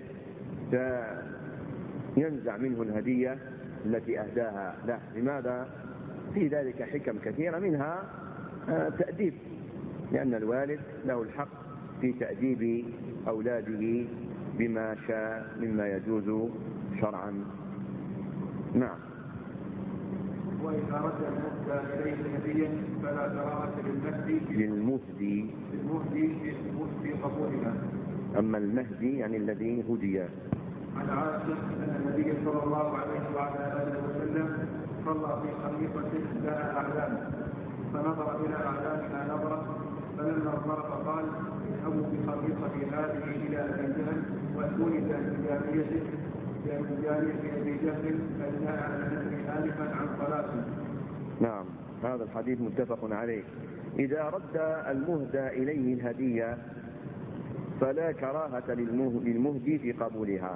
فينزع منه الهدية التي أهداها له. لماذا؟ في ذلك حكم كثيرة، منها تأديب، لأن الوالد له الحق في تأديب أولاده بما شاء مما يجوز شرعا. نعم. وإذا رد المهدى إليه هديا فلا كراهة للمهدي في قبولها. أما المهدي يعني الذي هدي. عن عائشة أن النبي صلى الله عليه وعلى آله وسلم صلى في خليفة لها أعلام، فنظر إلى أعلامها نظرة، فلما انصرف قال: اذهبوا بخليقتي هذه إلى أبي جهل وأتوني بجاريته أبي جهل فجاء على نفسي آلفا عن صلاته. نعم، هذا الحديث متفق عليه. إذا رد المهدى إليه الهدية فلا كراهة للمهدي في قبولها.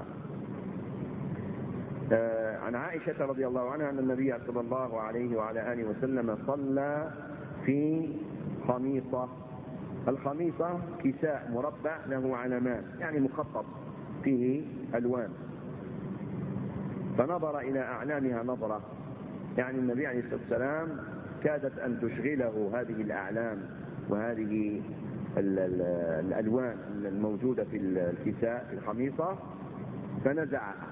عن عائشة رضي الله عنها أن النبي صلى الله عليه وعلى آله وسلم صلى في خميصة. الخميصة كساء مربع له علمان، يعني مخطط فيه ألوان، فنظر إلى أعلامها نظرة، يعني النبي عليه الصلاة والسلام كادت أن تشغله هذه الأعلام وهذه الألوان الموجودة في الكساء في الخميصة، فنزعها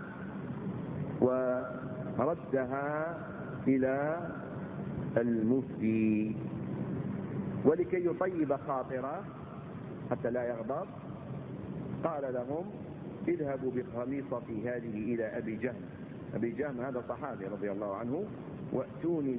وردها إلى المهدي. ولكي يطيب خاطره حتى لا يغضب قال لهم: اذهبوا بخميصتي هذه إلى أبي جهم. أبي جهم هذا صحابي رضي الله عنه، وأتوني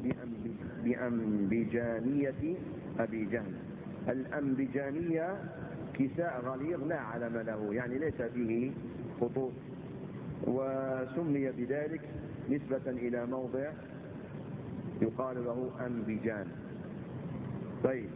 بأنبجانية أبي جهم. الأنبجانية كساء غليظ لا علم له، يعني ليس فيه خطوط، وسمي بذلك نسبة إلى موضع يقال له أنبجان. طيب،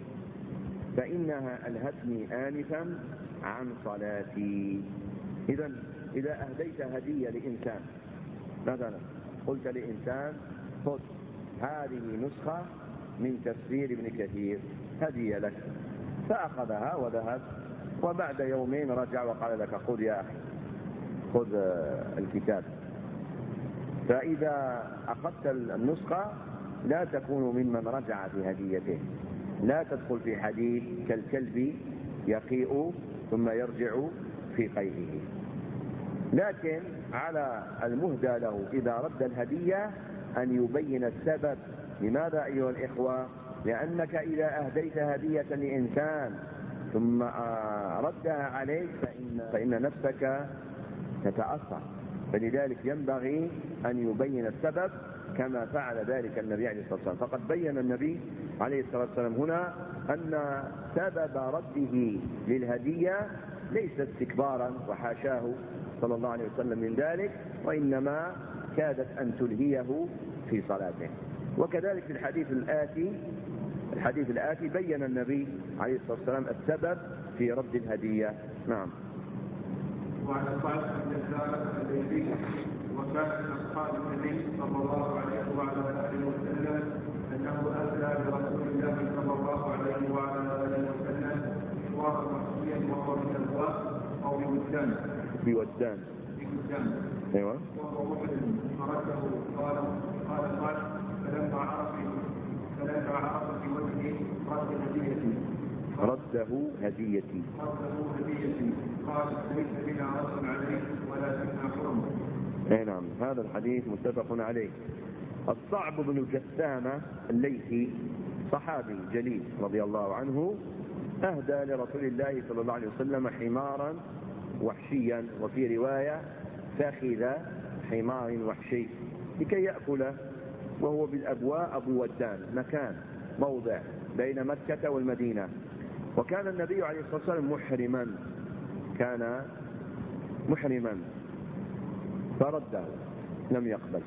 فإنها ألهتني آنفا عن صلاتي. إذا أهديت هدية لإنسان، مثلا قلت لإنسان: خذ هذه نسخة من تفسير ابن كثير هدية لك، فأخذها وذهب، وبعد يومين رجع وقال لك: خذ يا أخي، خذ الكتاب. فإذا أخذت النسخة لا تكون ممن رجع في هديته، لا تدخل في حديث كالكلب يقيء ثم يرجع في قيئه. لكن على المهدى له إذا رد الهدية أن يبين السبب. لماذا أيها الإخوة؟ لأنك إذا أهديت هدية لإنسان ثم ردها عليك فإن نفسك تتأثر، فلذلك ينبغي أن يبين السبب كما فعل ذلك النبي عليه الصلاة والسلام. فقد بين النبي عليه الصلاة والسلام هنا أن سبب رده للهدية ليس استكبارا وحاشاه صلى الله عليه وسلم من ذلك، وإنما كادت أن تلهيه في صلاته. وكذلك في الحديث الآتي بين النبي عليه الصلاة والسلام السبب في رد الهدية. نعم. وعن صعب بن الزارة وكان من أصحاب النبي صلى الله عليه وعلى آله وسلم أنه أهدى لرسول الله صلى الله عليه وعلى آله وسلم مشوارا محشيا وهو بالأبواب أو بوجدان. أيوة. وهو محرم فرده قال فلما عرف في وجهه رده هديتي قال ليس بنا رد عليه ولكننا حرم. اي نعم. هذا الحديث متفق عليه. الصعب بن الجثامة الليثي صحابي جليل رضي الله عنه أهدى لرسول الله صلى الله عليه وسلم حمارا وحشيا، وفي رواية فخذ حمار وحشي لكي يأكله، وهو بالأبواء أبو ودان، مكان موضع بين مكة والمدينة. وكان النبي عليه الصلاة والسلام محرما فرده لم يقبل.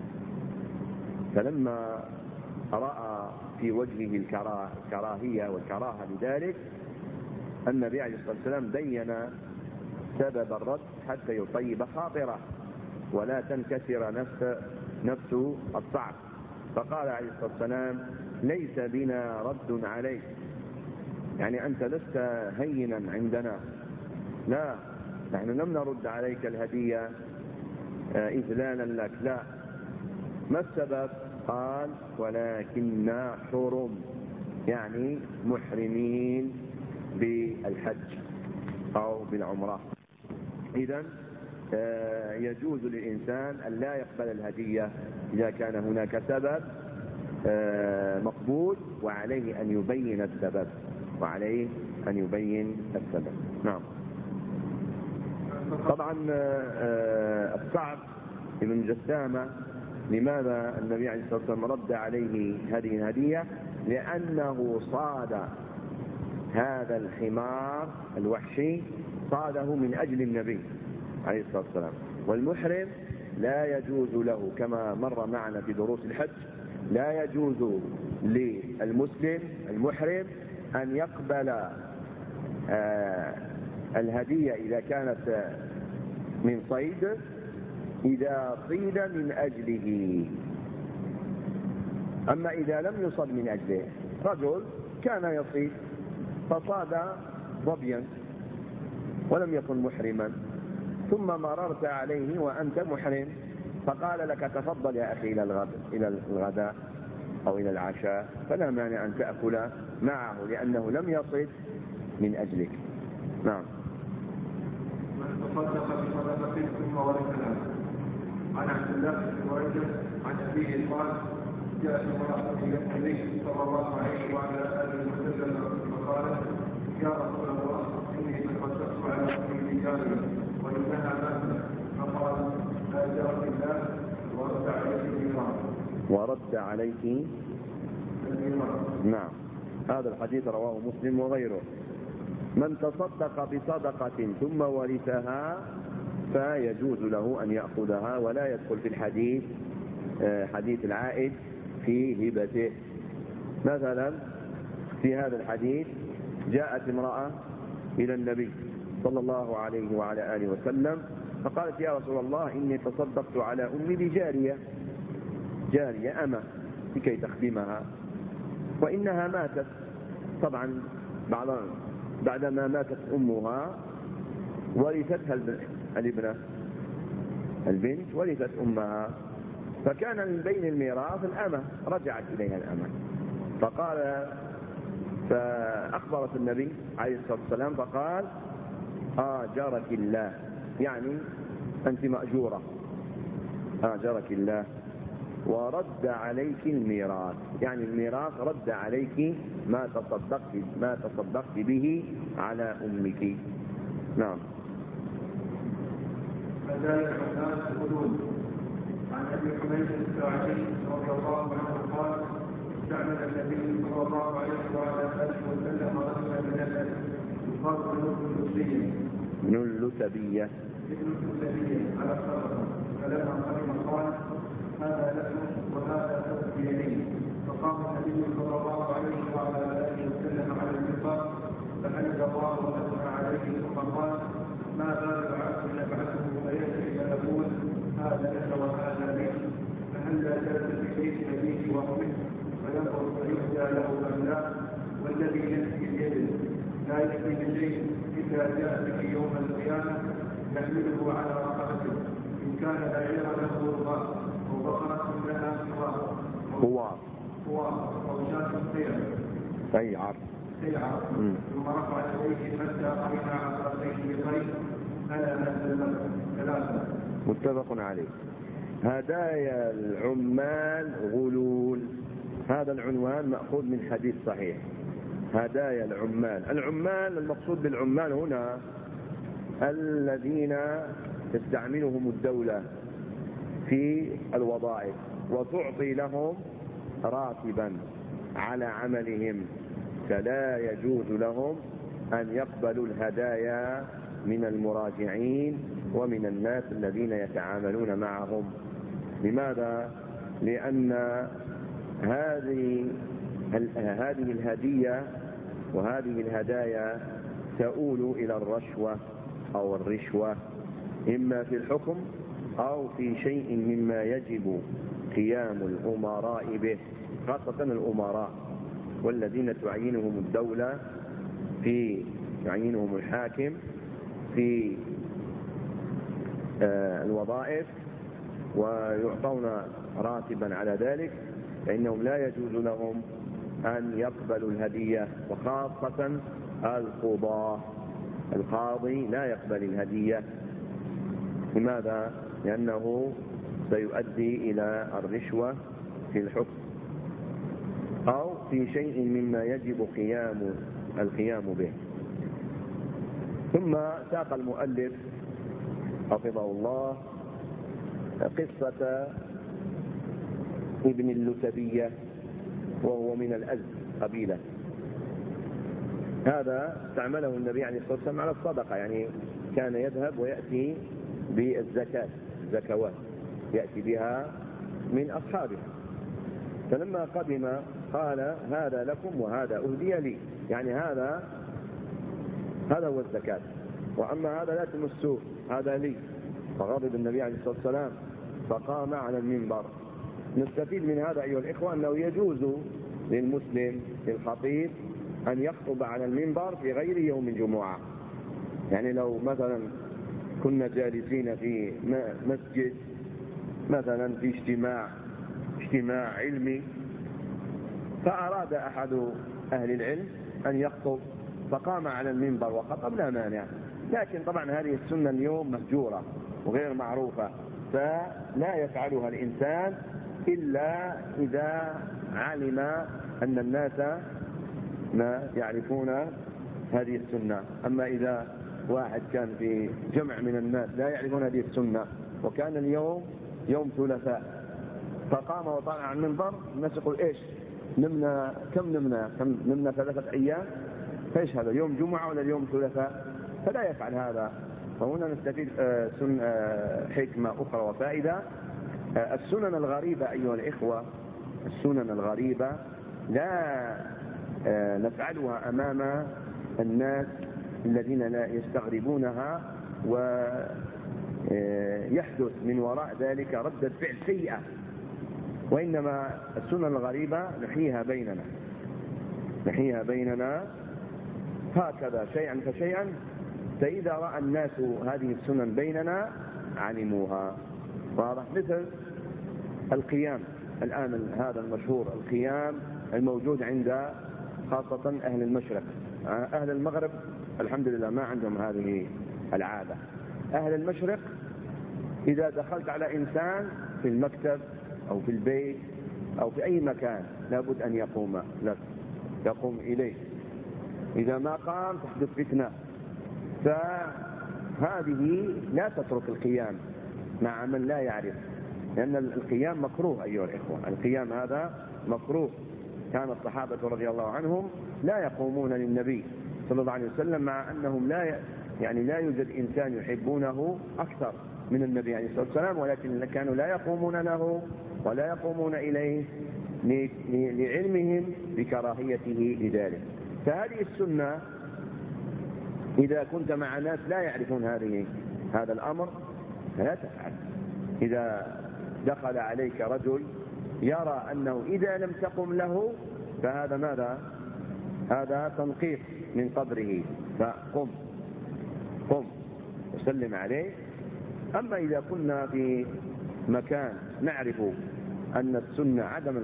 فلما رأى في وجهه الكراهية والكراهة لذلك النبي عليه الصلاة والسلام بين سبب الرد حتى يطيب خاطره ولا تنكسر نفس الصعب. فقال عليه الصلاة والسلام ليس بنا رد عليك، يعني أنت لست هينا عندنا، لا، نحن لم نرد عليك الهدية إذلالا لك، لا. ما السبب؟ قال ولكننا حرم، يعني محرمين بالحج أو بالعمرة. إذن يجوز للإنسان أن لا يقبل الهدية إذا كان هناك سبب مقبول، وعليه أن يبين السبب. نعم. طبعا الصعب بن جثامة لماذا النبي عليه الصلاة والسلام رد عليه هذه الهدية؟ لأنه صاد هذا الحمار الوحشي، صاده من أجل النبي عليه الصلاة والسلام. والمحرم لا يجوز له كما مر معنا في دروس الحج، لا يجوز للمسلم المحرم أن يقبل الهدية إذا كانت من صيد إذا صيد من أجله. أما إذا لم يصد من أجله، رجل كان يصيد فصاد ظبيا ولم يكن محرما، ثم مررت عليه وأنت محرم فقال لك تفضل يا أخي إلى الغداء أو إلى العشاء، فلا مانع أن تأكل معه لأنه لم يصد من أجلك. نعم. من تصدق بصدقة ثم ورثها. عن عبد الله بن بريدة عن أبيه قال جاءت امرأة إلى النبي صلى الله عليه وعلى آله وسلم فقالت يا رسول الله إني تصدقت على أمي بجارية وإنها ماتت، فقال آجرك الله ورد عليك الميراث. نعم. هذا الحديث رواه مسلم وغيره. من تصدق بصدقة ثم ورثها فيجوز له أن يأخذها، ولا يدخل في الحديث حديث العائد في هبته. مثلا في هذا الحديث جاءت امرأة إلى النبي صلى الله عليه وعلى آله وسلم فقالت يا رسول الله إني تصدقت على أمي بجارية، جارية أمة لكي تخدمها، وإنها ماتت. طبعا بعدما ماتت أمها ورثتها البنت ورثت أمها، فكان من بين الميراث الأمة، رجعت إليها الأمة فأخبرت النبي عليه الصلاة والسلام فقال آجرك الله، يعني أنت مأجورة، آجرك الله، ورد عليك الميراث، يعني الميراث رد عليك ما تصدقت به على أمك. نعم. فذلك الناس يقولون. عن ابي حميد الساعدي رضي الله عنه قال استعمل النبي صلى الله عليه وعلى اله وسلم رجلا من الناس يقال له ابن اللتبيه على الصدقه، فلما قدم قال هذا لكم وهذا لكم بيدين. فقام النبي صلى الله عليه وعلى اله وسلم على المنبر فحمد الله واثنى عليه ثم قال ما بال العبد يبعثه فياتي فيقول هذا لك وهذا لي، فهلا جلس في بيت ابيه وامه فينظر فيهدى له ام لا، والذي ياتي بيده لا ياتي بشيء الا جاء به يوم القيامه يحمله على رقبته، ان كان بعير له رضاه او بقره لها خوار او شاة سيعر ثم رفع يديه حتى قرن عقرتيه بخير الا نزل ثلاثه. متفق عليه. هدايا العمال غلول، هذا العنوان مأخوذ من حديث صحيح. هدايا العمال المقصود بالعمال هنا الذين تستعملهم الدولة في الوظائف وتعطي لهم راتبا على عملهم، فلا يجوز لهم أن يقبلوا الهدايا من المراجعين ومن الناس الذين يتعاملون معهم. لماذا؟ لأن هذه الهدية وهذه الهدايا تؤول إلى الرشوة أو الرشوة، إما في الحكم أو في شيء مما يجب قيام الأمراء به، خاصة الأمراء والذين تعينهم الدولة يعينهم الحاكم في الوظائف ويعطون راتبا على ذلك، فإنهم لا يجوز لهم أن يقبلوا الهدية، وخاصة القضاة. القاضي لا يقبل الهدية. لماذا؟ لأنه سيؤدي إلى الرشوة في الحكم أو في شيء مما يجب القيام به. ثم ساق المؤلف حفظه الله قصة ابن اللتبية، وهو من الأزد قبيلة. هذا استعمله النبي عليه الصلاة والسلام على الصدقة، يعني كان يذهب ويأتي بالزكوات يأتي بها من أصحابه، فلما قدم قال هذا لكم وهذا أهدي لي، يعني هذا هو الزكاة، وأما هذا لا تمسوه، هذا لي. فغضب النبي عليه الصلاة والسلام فقام على المنبر. نستفيد من هذا أيها الإخوة أنه يجوز للمسلم الخطيب أن يخطب على المنبر في غير يوم الجمعة. يعني لو مثلا كنا جالسين في مسجد مثلا في اجتماع علمي، فأراد أحد أهل العلم أن يخطب فقام على المنبر وخطب لا مانع، لكن طبعا هذه السنة اليوم مهجورة وغير معروفة، فلا يفعلها الإنسان إلا إذا علم أن الناس ما يعرفون هذه السنة. أما إذا واحد كان في جمع من الناس لا يعرفون هذه السنة، وكان اليوم يوم ثلاثاء، فقام وطلع على المنبر، الناس يقول إيش كم نمنا 3 أيام، فإيش هذا يوم جمعة ولا اليوم ثلاثاء؟ فلا يفعل هذا. فهنا نستفيد حكمة أخرى وفائدة. السنن الغريبة أيها الإخوة، السنن الغريبة لا نفعلها أمام الناس الذين لا يستغربونها، ويحدث من وراء ذلك ردة فعل سيئة، وإنما السنن الغريبة نحيها بيننا هكذا شيئا فشيئا، فإذا رأى الناس هذه السنن بيننا علموها. واضح؟ مثل القيام الآن هذا المشهور، القيام الموجود عند خاصة أهل المشرق. أهل المغرب الحمد لله ما عندهم هذه العادة. أهل المشرق إذا دخلت على إنسان في المكتب أو في البيت أو في أي مكان لابد أن يقوم لك، يقوم إليه، إذا ما قام تحدث فتنة. هذه لا تترك القيام مع من لا يعرف، لأن القيام مكروه أيها الإخوة، القيام هذا مكروه. كان الصحابة رضي الله عنهم لا يقومون للنبي صلى الله عليه وسلم، مع أنهم لا يوجد إنسان يحبونه أكثر من النبي عليه الصلاة والسلام، ولكن كانوا لا يقومون له ولا يقومون إليه لعلمهم بكراهيته لذلك. فهذه السنة إذا كنت مع ناس لا يعرفون هذا الأمر فلا تفعل. إذا دخل عليك رجل يرى أنه إذا لم تقم له فهذا ماذا؟ هذا تنقيص من قدره، فقم وسلم عليه. أما إذا كنا في مكان نعرف أن السنة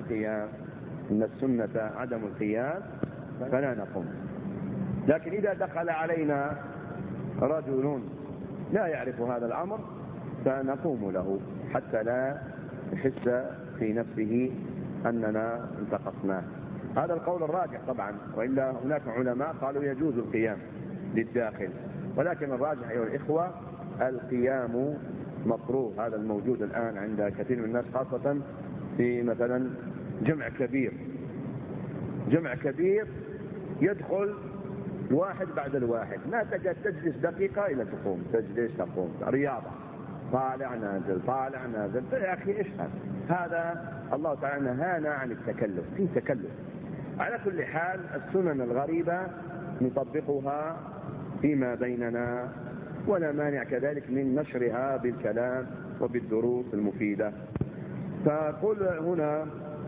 عدم القيام فلا نقوم. لكن إذا دخل علينا رجل لا يعرف هذا الأمر فنقوم له حتى لا يحس في نفسه أننا انتقصناه. هذا القول الراجح طبعا، وإلا هناك علماء قالوا يجوز القيام للداخل، ولكن الراجح أيها الإخوة القيام مكروه. هذا الموجود الآن عند كثير من الناس، خاصة في مثلا جمع كبير يدخل الواحد بعد الواحد، ما تجلس دقيقة إلا تقوم، تقوم رياضة، طالع نازل. يا أخي إيش هذا؟ الله تعالى نهانا عن التكلف، في تكلف. على كل حال السنن الغريبة نطبقها فيما بيننا، ولا مانع كذلك من نشرها بالكلام وبالدروس المفيدة. فقل هنا: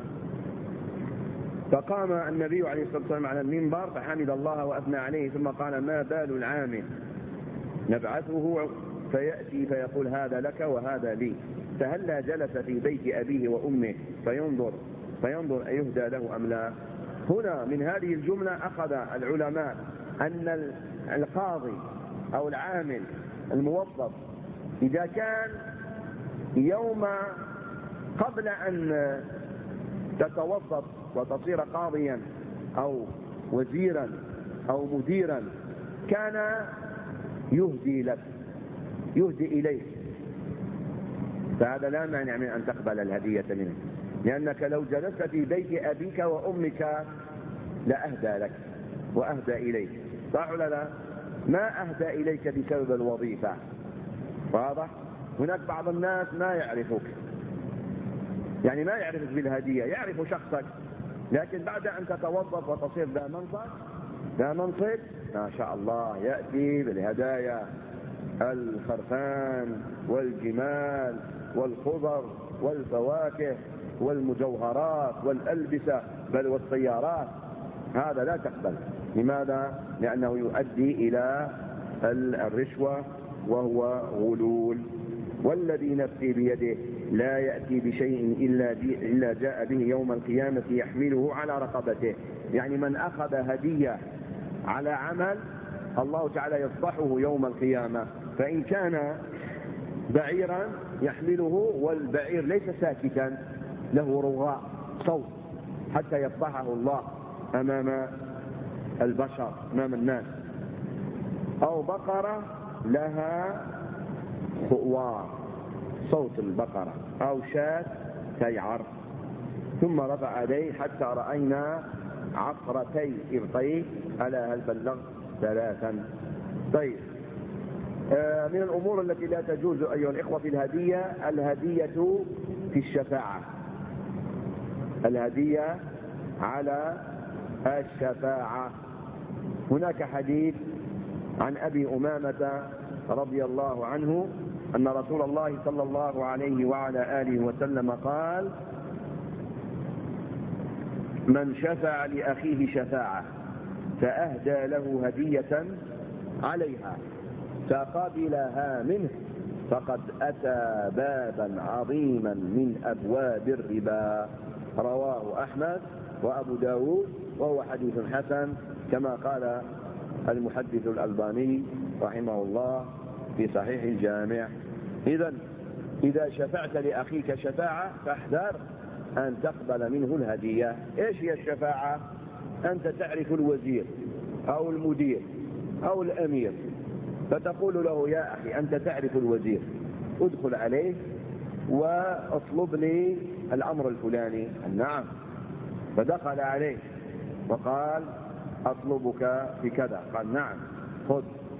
فقام النبي عليه الصلاة والسلام على المنبر فحمد الله وأثنى عليه، ثم قال: ما بال العامل نبعثه فيأتي فيقول هذا لك وهذا لي، فهلا جلس في بيت أبيه وأمه فينظر أيهدى له أم لا. هنا من هذه الجملة أخذ العلماء أن القاضي أو العامل الموظف إذا كان يوم قبل أن تتوظف وتصير قاضيا أو وزيرا أو مديرا كان يهدي إليه، فهذا لا مانع من أن تقبل الهدية منه، لأنك لو جلست في بيت أبيك وأمك لأهدى لك وأهدى إليك، صح ولا لا؟ ما أهدى إليك بسبب الوظيفة، واضح؟ هناك بعض الناس ما يعرفك، يعني ما يعرفك بالهدية، يعرف شخصك، لكن بعد أن تتوظف وتصير ذا منصب ما شاء الله يأتي بالهدايا، الخرفان والجمال والخضر والفواكه والمجوهرات والألبسة بل والسيارات. هذا لا تقبل. لماذا؟ لأنه يؤدي إلى الرشوة وهو غلول. والذي نفسي بيده لا يأتي بشيء إلا جاء به يوم القيامة يحمله على رقبته. يعني من أخذ هدية على عمل الله تعالى يفضحه يوم القيامة، فإن كان بعيرا يحمله والبعير ليس ساكتا، له رغاء صوت حتى يفضحه الله أمام البشر أمام الناس، أو بقرة لها خوار صوت البقرة، أو شاة تيعر. ثم رفع يديه حتى رأينا عقرتي إبطيه، ألا هل بلغ 3. طيب، من الأمور التي لا تجوز أيها الإخوة في الهدية في الشفاعة، الهدية على الشفاعة. هناك حديث عن أبي أمامة رضي الله عنه أن رسول الله صلى الله عليه وعلى آله وسلم قال: من شفع لأخيه شفاعة فأهدى له هدية عليها فقبلها منه فقد أتى بابا عظيما من أبواب الربا. رواه أحمد وأبو داود، وهو حديث حسن كما قال المحدث الألباني رحمه الله في صحيح الجامع. إذا شفعت لأخيك شفاعة فاحذر أن تقبل منه الهدية. إيش هي الشفاعة؟ أنت تعرف الوزير أو المدير أو الأمير فتقول له يا أخي أنت تعرف الوزير، ادخل عليه واطلب لي الأمر الفلاني. نعم. فدخل عليه وقال أطلبك في كذا، قال نعم خذ.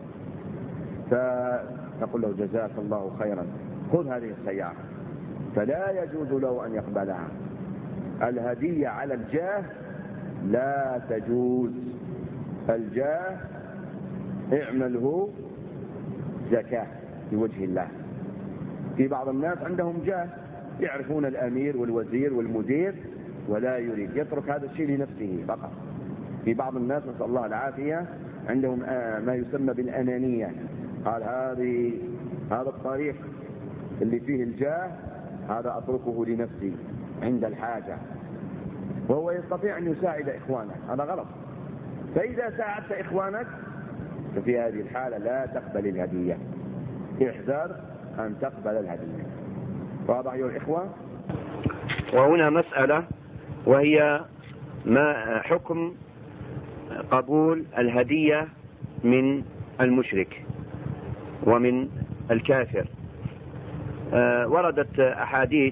فتقول له جزاك الله خيرا، خذ هذه السيارة. فلا يجوز له أن يقبلها. الهدية على الجاه لا تجوز. الجاه اعمله زكاة لوجه الله. في بعض الناس عندهم جاه، يعرفون الأمير والوزير والمدير ولا يريد، يترك هذا الشيء لنفسه فقط. في بعض الناس نسأل الله العافية عندهم ما يسمى بالأنانية، قال هذا الطريق اللي فيه الجاه هذا أتركه لنفسي عند الحاجة، وهو يستطيع أن يساعد إخوانه، هذا غلط. فإذا ساعدت إخوانك ففي هذه الحالة لا تقبل الهدية، احذر أن تقبل الهدية. واضح أيها الإخوة؟ وهنا مسألة، وهي ما حكم قبول الهدية من المشرك ومن الكافر. وردت أحاديث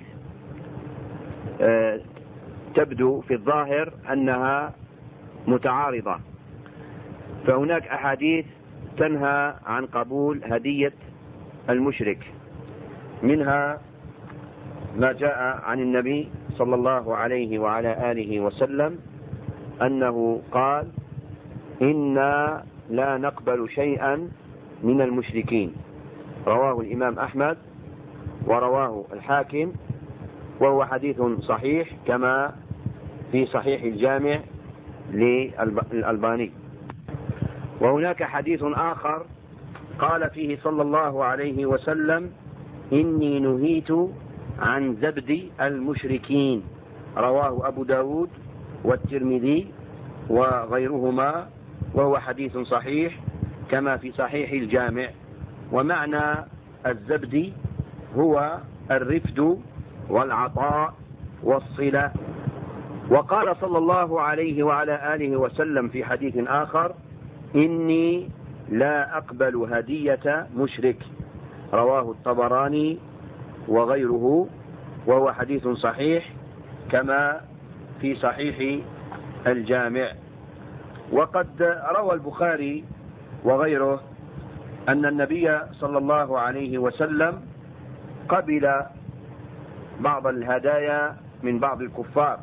تبدو في الظاهر أنها متعارضة، فهناك أحاديث تنهى عن قبول هدية المشرك، منها ما جاء عن النبي صلى الله عليه وعلى آله وسلم أنه قال إنا لا نقبل شيئا من المشركين، رواه الإمام أحمد ورواه الحاكم، وهو حديث صحيح كما في صحيح الجامع للألباني. وهناك حديث آخر قال فيه صلى الله عليه وسلم إني نهيت عن زبد المشركين، رواه أبو داود والترمذي وغيرهما، وهو حديث صحيح كما في صحيح الجامع. ومعنى الزبد هو الرفد والعطاء والصلة. وقال صلى الله عليه وعلى آله وسلم في حديث آخر إني لا أقبل هدية مشرك، رواه الطبراني وغيره، وهو حديث صحيح كما في صحيح الجامع. وقد روى البخاري وغيره أن النبي صلى الله عليه وسلم قبل بعض الهدايا من بعض الكفار،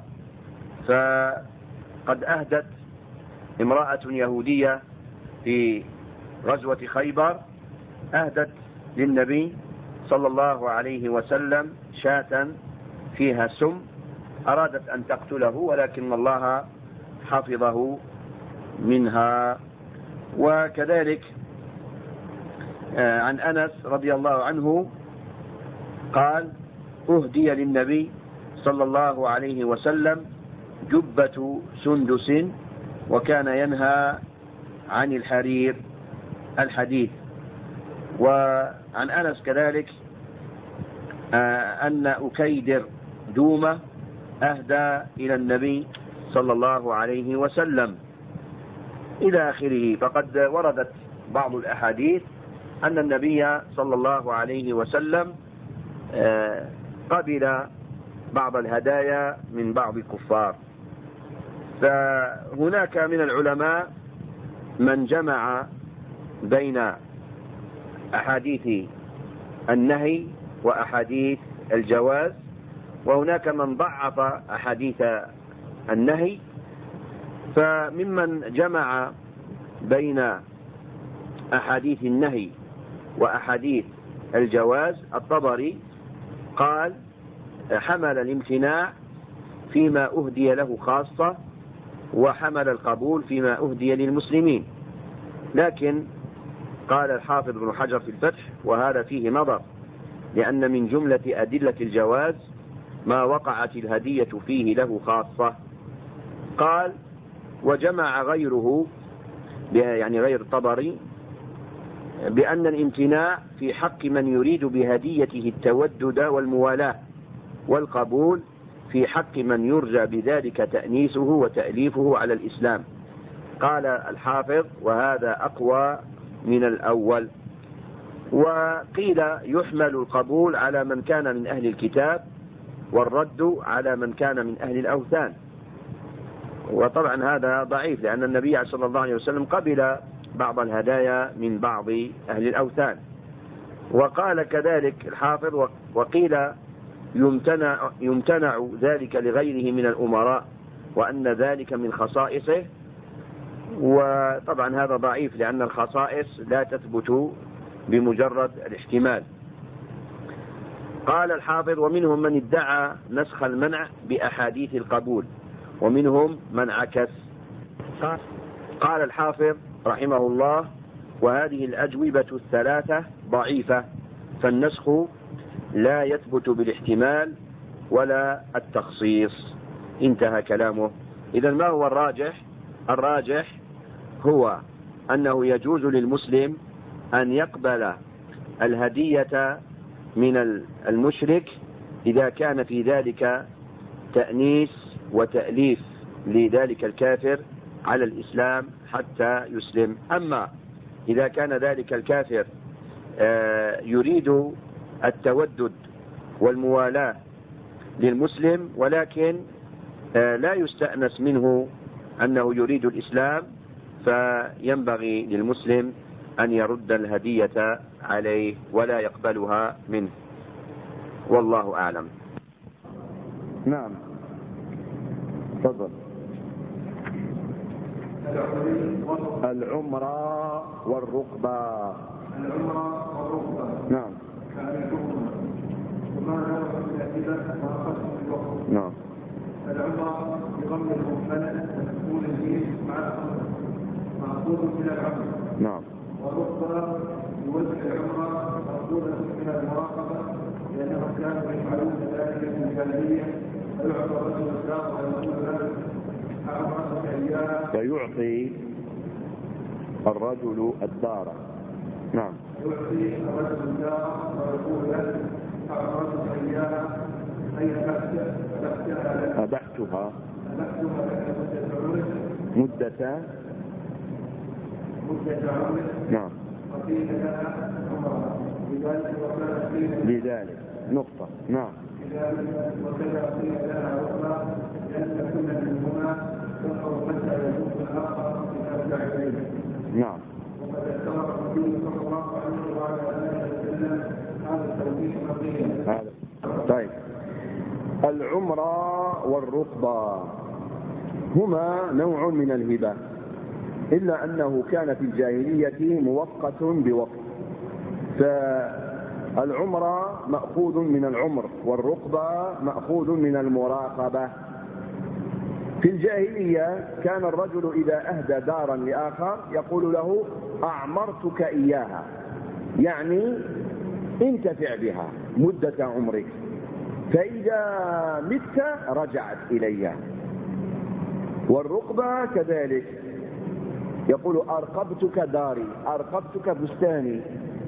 فقد أهدت امرأة يهودية في غزوة خيبر، أهدت للنبي صلى الله عليه وسلم شاة فيها سم، أرادت أن تقتله ولكن الله حفظه منها. وكذلك عن أنس رضي الله عنه قال أهدي للنبي صلى الله عليه وسلم جبة سندس وكان ينهى عن الحرير الحديث. وعن أنس كذلك أن أكيدر دومة أهدى إلى النبي صلى الله عليه وسلم إلى آخره. فقد وردت بعض الأحاديث أن النبي صلى الله عليه وسلم قبل بعض الهدايا من بعض الكفار. فهناك من العلماء من جمع بين أحاديث النهي وأحاديث الجواز، وهناك من ضعف أحاديث النهي. فممن جمع بين أحاديث النهي وأحاديث الجواز الطبري قال حمل الامتناع فيما أهدي له خاصة، وحمل القبول فيما أهدي للمسلمين. لكن قال الحافظ ابن حجر في الفتح وهذا فيه نظر، لأن من جملة أدلة الجواز ما وقعت الهدية فيه له خاصة. قال وجمع غيره يعني غير الطبري بأن الامتناع في حق من يريد بهديته التودد والموالاة، والقبول في حق من يرجى بذلك تأنيسه وتأليفه على الإسلام. قال الحافظ وهذا أقوى من الأول. وقيل يحمل القبول على من كان من أهل الكتاب والرد على من كان من أهل الأوثان. وطبعا هذا ضعيف، لأن النبي صلى الله عليه وسلم قبل بعض الهدايا من بعض أهل الأوثان. وقال كذلك الحافظ وقيل يمتنع ذلك لغيره من الأمراء، وأن ذلك من خصائصه. وطبعا هذا ضعيف، لأن الخصائص لا تثبت بمجرد الاحتمال. قال الحافظ ومنهم من ادعى نسخ المنع بأحاديث القبول، ومنهم من عكس. قال الحافظ رحمه الله وهذه الأجوبة الثلاثة ضعيفة، فالنسخ لا يثبت بالاحتمال ولا التخصيص. انتهى كلامه. إذن ما هو الراجح؟ الراجح هو أنه يجوز للمسلم أن يقبل الهدية من المشرك إذا كان في ذلك تأنيس وتأليف لذلك الكافر على الإسلام حتى يسلم. أما إذا كان ذلك الكافر يريد التودد والموالاة للمسلم، ولكن لا يستأنس منه أنه يريد الإسلام، فينبغي للمسلم أن يرد الهدية عليه ولا يقبلها منه، والله أعلم. نعم، تفضل. العمرة والرقبة. العمرة والرقبة. نعم. وما نوع من الهبة ما خص بالوقت. نعم. العمرة بضم المهملة وسكون الجيم مع الخمر مأخوذ من العمر. نعم. والرقبة بوجه العمرة مأخوذة من المراقبة، لأنهم كانوا يفعلون ذلك في الجاهلية، فيعطى الرجل الدار ويقول له أعمرتك إياها. فيعطي الرجل الدار. نعم. يعطي الرجل الدار ويقول له أعمرتك إياها، أي أبحتها مدة عمر. نعم. وقيل لها عمرها، لذلك نقطة. نعم. وكذا قيل لها عمرها، لأن كل منهما تقع حتى يكون الآخر يرجع إليه. نعم. وقد اعتبر النبي صلى الله عليه وعلى آله وسلم هذا التوجيه نقيا. طيب، العمرة والرقبة هما نوع من الهبة، إلا أنه كان في الجاهلية مؤقت بوقت. فالعمرة مأخوذ من العمر، والرقبة مأخوذ من المراقبة. في الجاهلية كان الرجل إذا أهدى دارا لآخر يقول له أعمرتك إياها، يعني انتفع بها مدة عمرك، فإذا مت رجعت إلي. والرقبة كذلك، يقول أرقبتك داري، أرقبتك بستاني.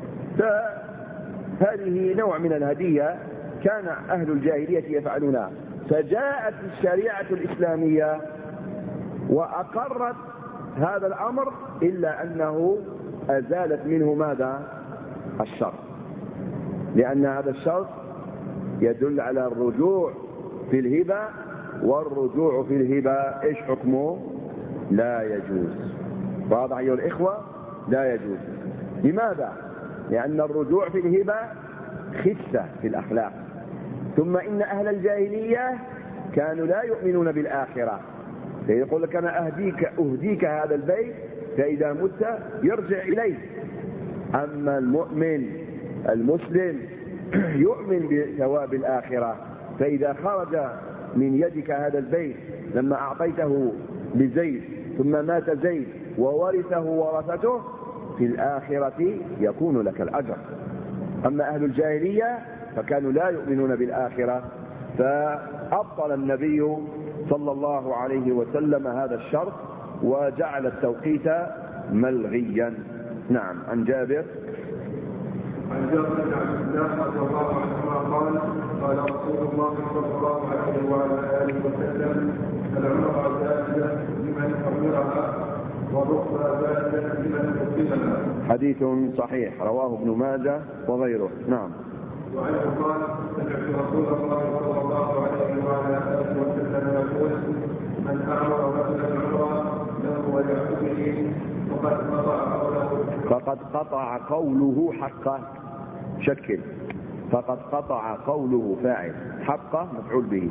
فهذه نوع من الهدية كان أهل الجاهلية يفعلونها، فجاءت الشريعة الإسلامية وأقرت هذا الأمر، إلا أنه أزالت منه ماذا؟ الشرط، لأن هذا الشرط يدل على الرجوع في الهبة، والرجوع في الهبة إيش حكمه؟ لا يجوز. واضح أيها الإخوة؟ لا يجوز. لماذا؟ لأن الرجوع في الهبة خسة في الأخلاق. ثم إن أهل الجاهلية كانوا لا يؤمنون بالآخرة، فيقول لك أنا أهديك هذا البيت، فإذا مت يرجع إليه. أما المؤمن المسلم يؤمن بثواب الآخرة، فإذا خرج من يدك هذا البيت لما أعطيته لزيد ثم مات زيد وورثه ورثته، في الآخرة يكون لك الأجر. أما أهل الجاهلية فكانوا لا يؤمنون بالآخرة، فأبطل النبي صلى الله عليه وسلم هذا الشرط وجعل التوقيت ملغيا. نعم. عن جابر عن جابر بن عبد الله رضي الله عنهما قال قال رسول الله صلى الله عليه وعلى آله وسلم العمرة جائزة لمن أمرها والرخصة ذلك لمن قبلها. حديث صحيح رواه ابن ماجه وغيره. نعم. وعنه قال سمعت رسول الله صلى الله عليه وعلى آله وسلم يقول من أعمر رجلا عمرا له ولعقبه فقد قطع قوله حقه. شكل فقد قطع قوله فاعل، حقه مفعول به.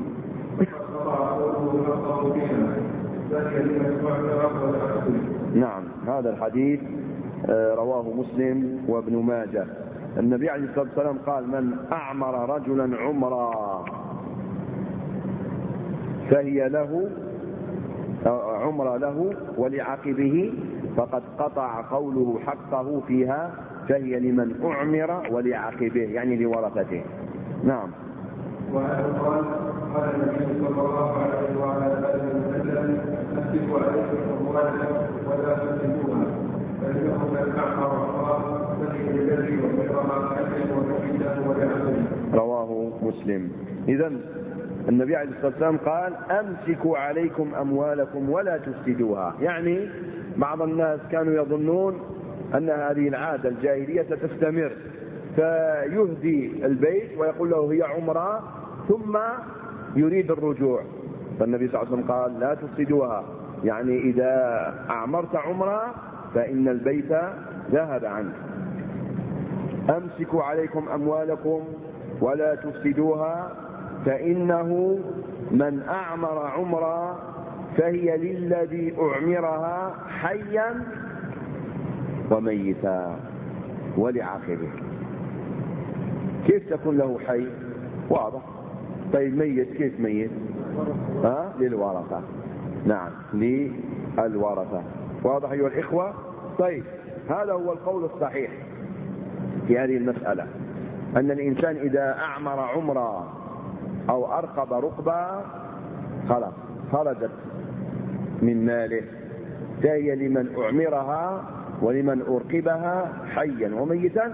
نعم. هذا الحديث رواه مسلم وابن ماجه. النبي عليه الصلاة والسلام قال من أعمر رجلا عمرا فهي له عمر له ولعقبه، فقد قطع قوله حقه فيها، فهي لمن أعمر ولعقبه يعني لورثته. نعم. وعنه قال قال النبي صلى الله عليه وعلى آله وسلم أمسكوا عليكم أموالكم ولا تمسكوها فإنه من أعمر عمرا فليجزي وغيرها حجا وكفيدا ولعقبه. رواه مسلم. إذن النبي عليه الصلاة والسلام قال أمسكوا عليكم أموالكم ولا تفسدوها، يعني بعض الناس كانوا يظنون أن هذه العادة الجاهلية ستستمر، فيهدي البيت ويقول له هي عمرة ثم يريد الرجوع. فالنبي صلى الله عليه وسلم قال لا تفسدوها، يعني إذا أعمرت عمرة فإن البيت ذهب عنك. أمسكوا عليكم أموالكم ولا تفسدوها فإنه من أعمر عمرا فهي للذي أعمرها حيا وميتا ولعاقبه. كيف تكون له حي؟ واضح. طيب ميت كيف ميت؟ للورثة. نعم للورثة. واضح أيها الإخوة؟ طيب هذا هو القول الصحيح في هذه المسألة، أن الإنسان إذا أعمر عمرا أو أرقب رقبا خلاص خرجت من ماله، فهي لمن أعمرها ولمن أرقبها حيا وميتا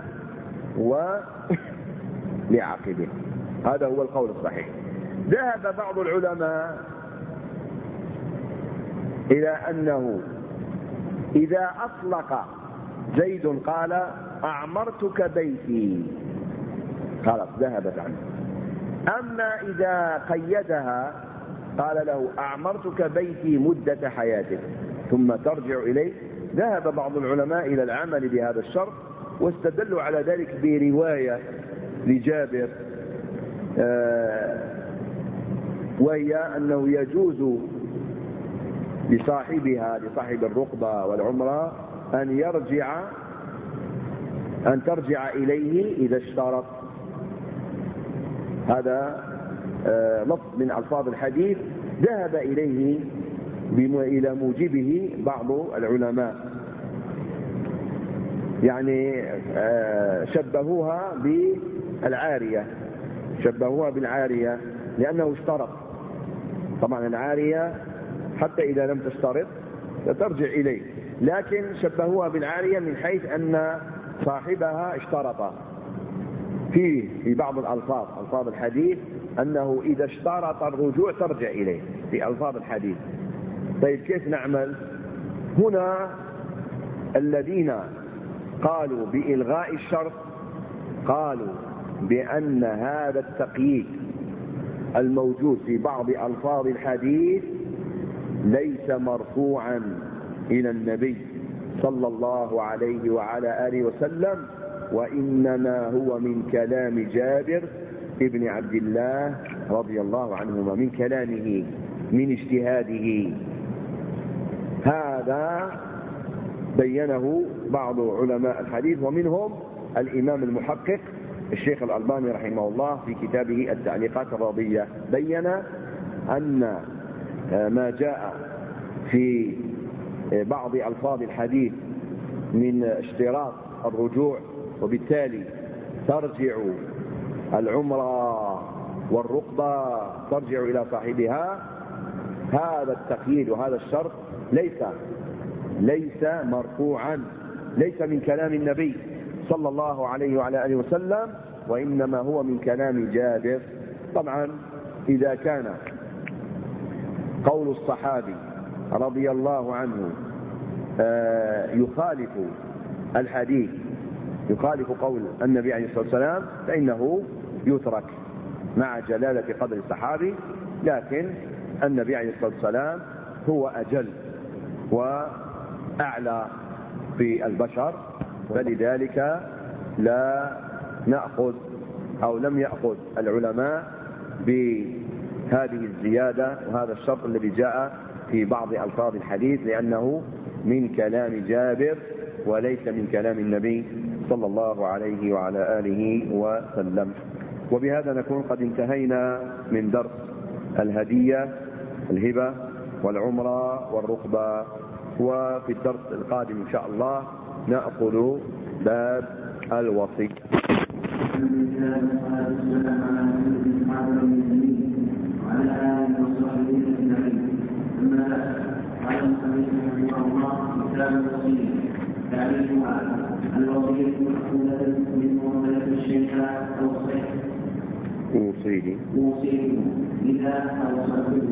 ولعاقبه. هذا هو القول الصحيح. ذهب بعض العلماء إلى أنه إذا أطلق زيد قال أعمرتك بيتي خلاص ذهبت عنه. أما إذا قيدها قال له أعمرتك بيتي مدة حياتك ثم ترجع إليه، ذهب بعض العلماء إلى العمل بهذا الشرط، واستدلوا على ذلك برواية لجابر وهي أنه يجوز لصاحبها لصاحب الرقبة والعمرة أن ترجع إليه إذا اشترط. هذا لفظ من ألفاظ الحديث ذهب إليه إلى موجبه بعض العلماء، يعني شبهوها بالعارية لأنه اشترط. طبعا العارية حتى إذا لم تشترط سترجع إليه، لكن شبهوها بالعارية من حيث أن صاحبها اشترط. في بعض ألفاظ الحديث أنه إذا اشترط الرجوع ترجع إليه في ألفاظ الحديث. طيب كيف نعمل هنا؟ الذين قالوا بإلغاء الشرط قالوا بأن هذا التقييد الموجود في بعض ألفاظ الحديث ليس مرفوعا إلى النبي صلى الله عليه وعلى آله وسلم، وإنما هو من كلام جابر ابن عبد الله رضي الله عنهما، من كلامه من اجتهاده. هذا بينه بعض علماء الحديث، ومنهم الإمام المحقق الشيخ الألباني رحمه الله في كتابه التعليقات الرضية، بين أن ما جاء في بعض ألفاظ الحديث من اشتراط الرجوع وبالتالي ترجع العمرة والرقبة ترجع إلى صاحبها، هذا التقييد وهذا الشرط ليس مرفوعا، ليس من كلام النبي صلى الله عليه وعلى آله وسلم، وإنما هو من كلام جابر. طبعا إذا كان قول الصحابي رضي الله عنه يخالف الحديث، يخالف قول النبي عليه الصلاة والسلام، فإنه يترك مع جلالة قدر الصحابي، لكن النبي عليه الصلاة والسلام هو أجل وأعلى في البشر، فلذلك لا نأخذ أو لم يأخذ العلماء بهذه الزيادة وهذا الشرط الذي جاء في بعض ألفاظ الحديث، لأنه من كلام جابر وليس من كلام النبي صلى الله عليه وعلى آله وسلم. وبهذا نكون قد انتهينا من درس الهدية، الهبة والعمرة والرقبة، وفي الدرس القادم إن شاء الله نأخذ باب الوصي. تعريفها الوصية مأخوذة من معاملة الشيخ أو الصيح موصيه إذا أوصته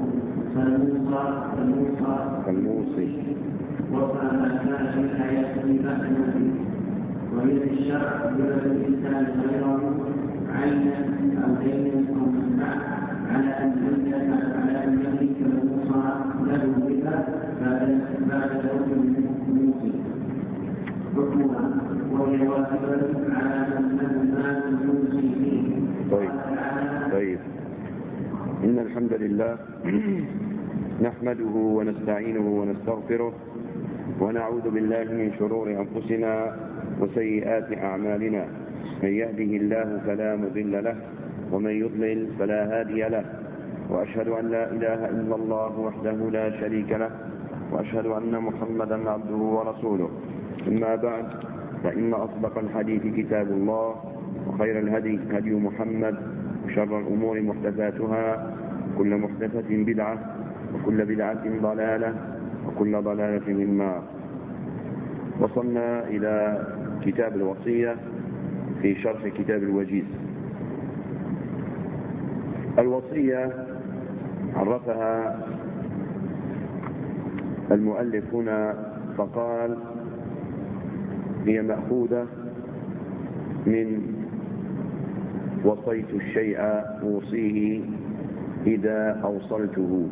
فالموصي وصل ما كان في الحياة بعد الموت، وهي في الشرع بلد الإنسان غيره عينا أو دينا أو منفعة على أن يملك الموصى له بها بعد موت الموصي حكمها، وهي واجبة على من مات الموصي فيه. طيب. إن الحمد لله نحمده ونستعينه ونستغفره ونعوذ بالله من شرور أنفسنا وسيئات أعمالنا، من يهده الله فلا مضل له ومن يضلل فلا هادي له، وأشهد أن لا إله إلا الله وحده لا شريك له، وأشهد أن محمدا عبده ورسوله. أما بعد، فإن أصدق الحديث كتاب الله، وخير الهدي هدي محمد، وشر الأمور محدثاتها، كل محدثة بدعة، وكل بدعة ضلالة، وكل ضلالة في النار. وصلنا إلى كتاب الوصية في شرح كتاب الوجيز. الوصية عرفها المؤلف هنا فقال: هي مأخوذة من وصيت الشيء أوصيه إذا أوصلته،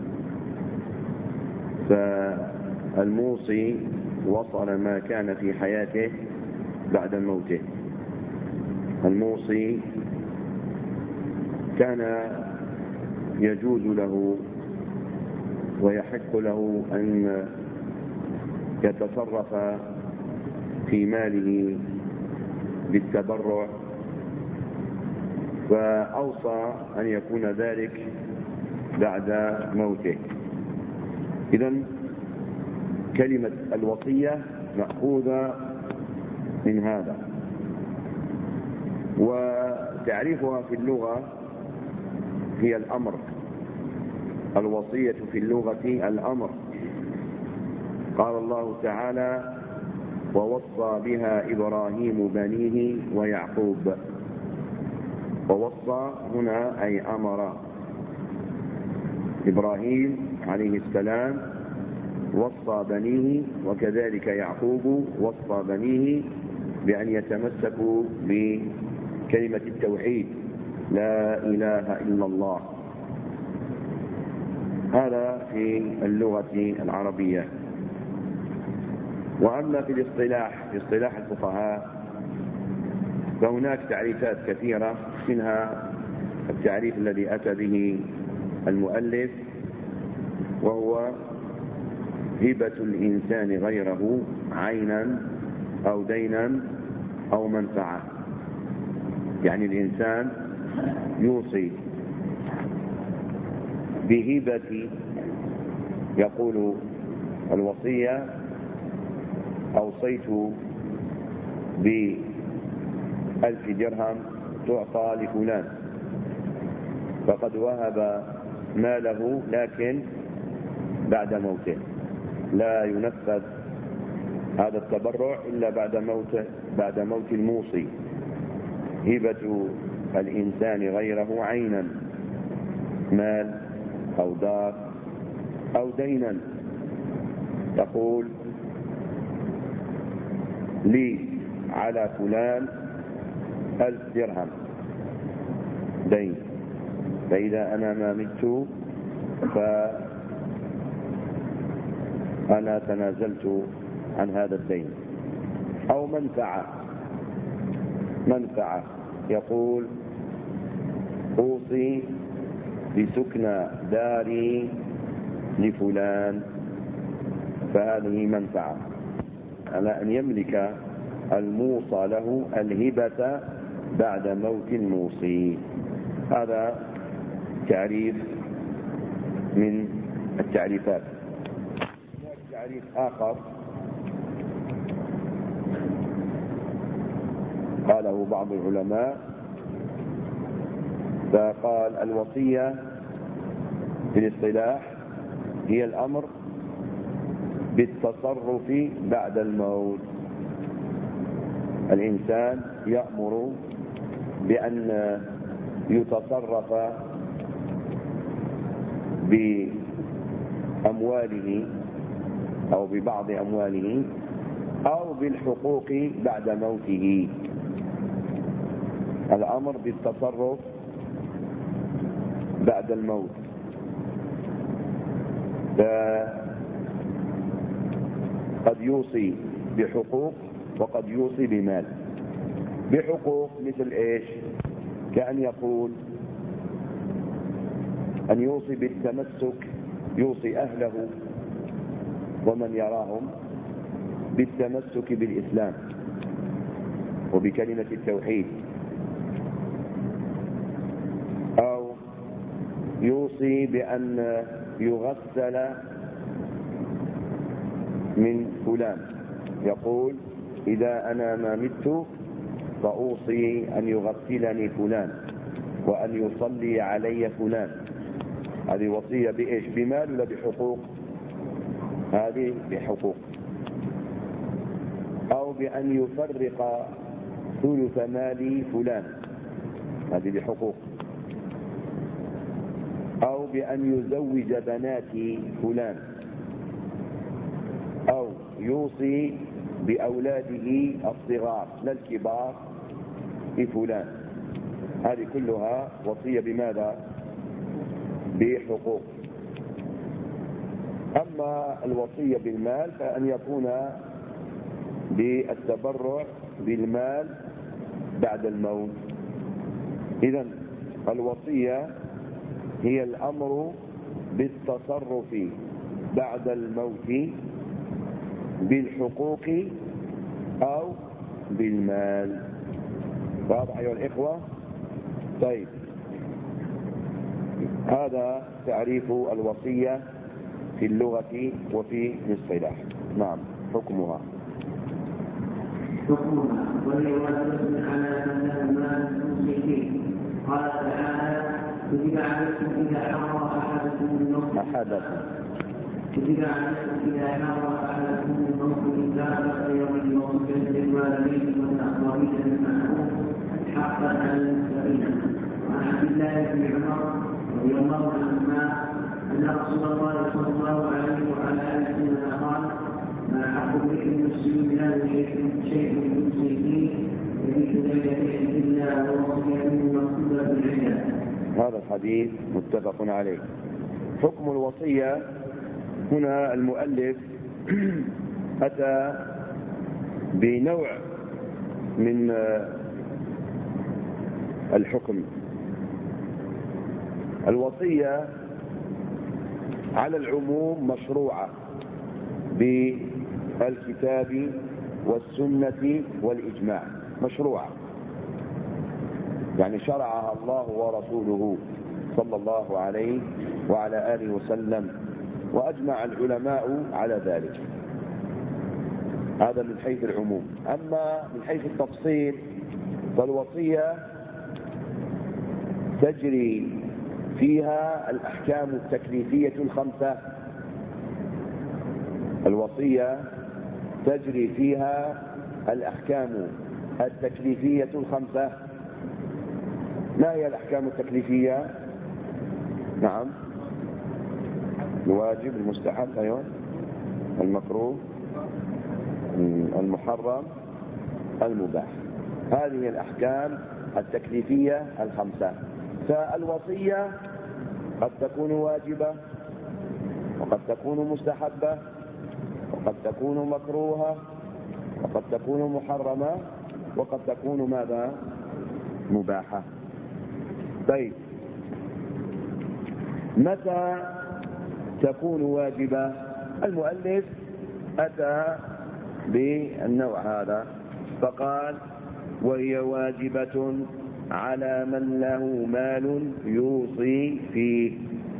فالموصي وصل ما كان في حياته بعد موته. الموصي كان يجوز له ويحق له أن يتصرف في ماله بالتبرع، فأوصى أن يكون ذلك بعد موته. إذن كلمة الوصية مأخوذة من هذا. وتعريفها في اللغة هي الأمر. الوصية في اللغة الأمر. قال الله تعالى: ووصى بها إبراهيم بنيه ويعقوب. ووصى هنا أي أمر. إبراهيم عليه السلام وصى بنيه، وكذلك يعقوب وصى بنيه بأن يتمسكوا بكلمة التوحيد، لا إله إلا الله. هذا في اللغة العربية. وأما في الاصطلاح، في اصطلاح الفقهاء، فهناك تعريفات كثيرة، منها التعريف الذي أتى به المؤلف، وهو هبة الإنسان غيره عينا أو دينا أو منفعة. يعني الإنسان يوصي بهبة، يقول الوصية: أوصيت ب1000 درهم تعطى لفلان، فقد وهب ماله لكن بعد موته، لا ينفذ هذا التبرع إلا بعد موت الموصي. هبة الإنسان غيره عينا، مال أو دار أو دينا. تقول: لي على فلان 1000 درهم دين، فإذا أنا ما مت فأنا تنازلت عن هذا الدين. أو منفعة يقول أوصي بسكن داري لفلان، فهذه منفعة على أن يملك الموصى له الهبة بعد موت الموصي. هذا تعريف من التعريفات. تعريف آخر قاله بعض العلماء، فقال الوصية في الاصطلاح هي الأمر بالتصرف بعد الموت. الإنسان يأمر بأن يتصرف بأمواله أو ببعض أمواله أو بالحقوق بعد موته. الأمر بالتصرف بعد الموت، قد يوصي بحقوق وقد يوصي بمال. بحقوق مثل ايش؟ كأن يقول أن يوصي بالتمسك، يوصي أهله ومن يراهم بالتمسك بالإسلام وبكلمة التوحيد، أو يوصي بأن يغسل من فلان، يقول إذا أنا ما مت فأوصي أن يغسلني فلان وأن يصلي علي فلان. هذه وصية بإيش؟ بمال ولا بحقوق؟ هذه بحقوق. أو بأن يفرق ثلث مال فلان، هذه بحقوق. أو بأن يزوج بنات فلان، أو يوصي بأولاده الصغار لا الكبار لفلان. هذه كلها وصية بماذا؟ بحقوق. أما الوصية بالمال فأن يكون بالتبرع بالمال بعد الموت. إذن الوصية هي الأمر بالتصرف بعد الموت بالحقوق أو بالمال. واضح أيها الإخوة؟ طيب، هذا تعريف الوصية في اللغة وفي الاصطلاح. نعم، حكمها وهي واجبة على من له مال المشركين. قال تعالى: كتب عليكم إذا حضر أحدكم الموت كتب عليكم إذا حضر أحدكم الموت إن ترك خيرا وصية للوالدين والأقربين بالمعروف حقا على المتقين. وعن عبد الله بن عمر رضي الله عنهما أن رسول الله صلى الله عليه وعلى آله وسلم قال: ما حق امرئ مسلم له شيء يوصي فيه يبيت ليلتين إلا ووصيته مكتوبة بالعدة. هذا الحديث متفق عليه. حكم الوصية هنا المؤلف أتى بنوع من الحكم. الوصية على العموم مشروعة بالكتاب والسنة والإجماع، مشروعة يعني شرعها الله ورسوله صلى الله عليه وعلى آله وسلم، وأجمع العلماء على ذلك. هذا من حيث العموم. أما من حيث التفصيل فالوصية تجري فيها الأحكام التكليفية الخمسة. الوصية تجري فيها الأحكام التكليفية الخمسة. ما هي الأحكام التكليفية؟ نعم، الواجب، المستحب، أيوة، المكروه، المحرم، المباح. هذه الأحكام التكليفية الخمسة. فالوصية قد تكون واجبة، وقد تكون مستحبة، وقد تكون مكروهة، وقد تكون محرمة، وقد تكون ماذا؟ مباحة. طيب، متى تكون واجبة؟ المؤلف أتى بالنوع هذا فقال: وهي واجبة على من له مال يوصي فيه.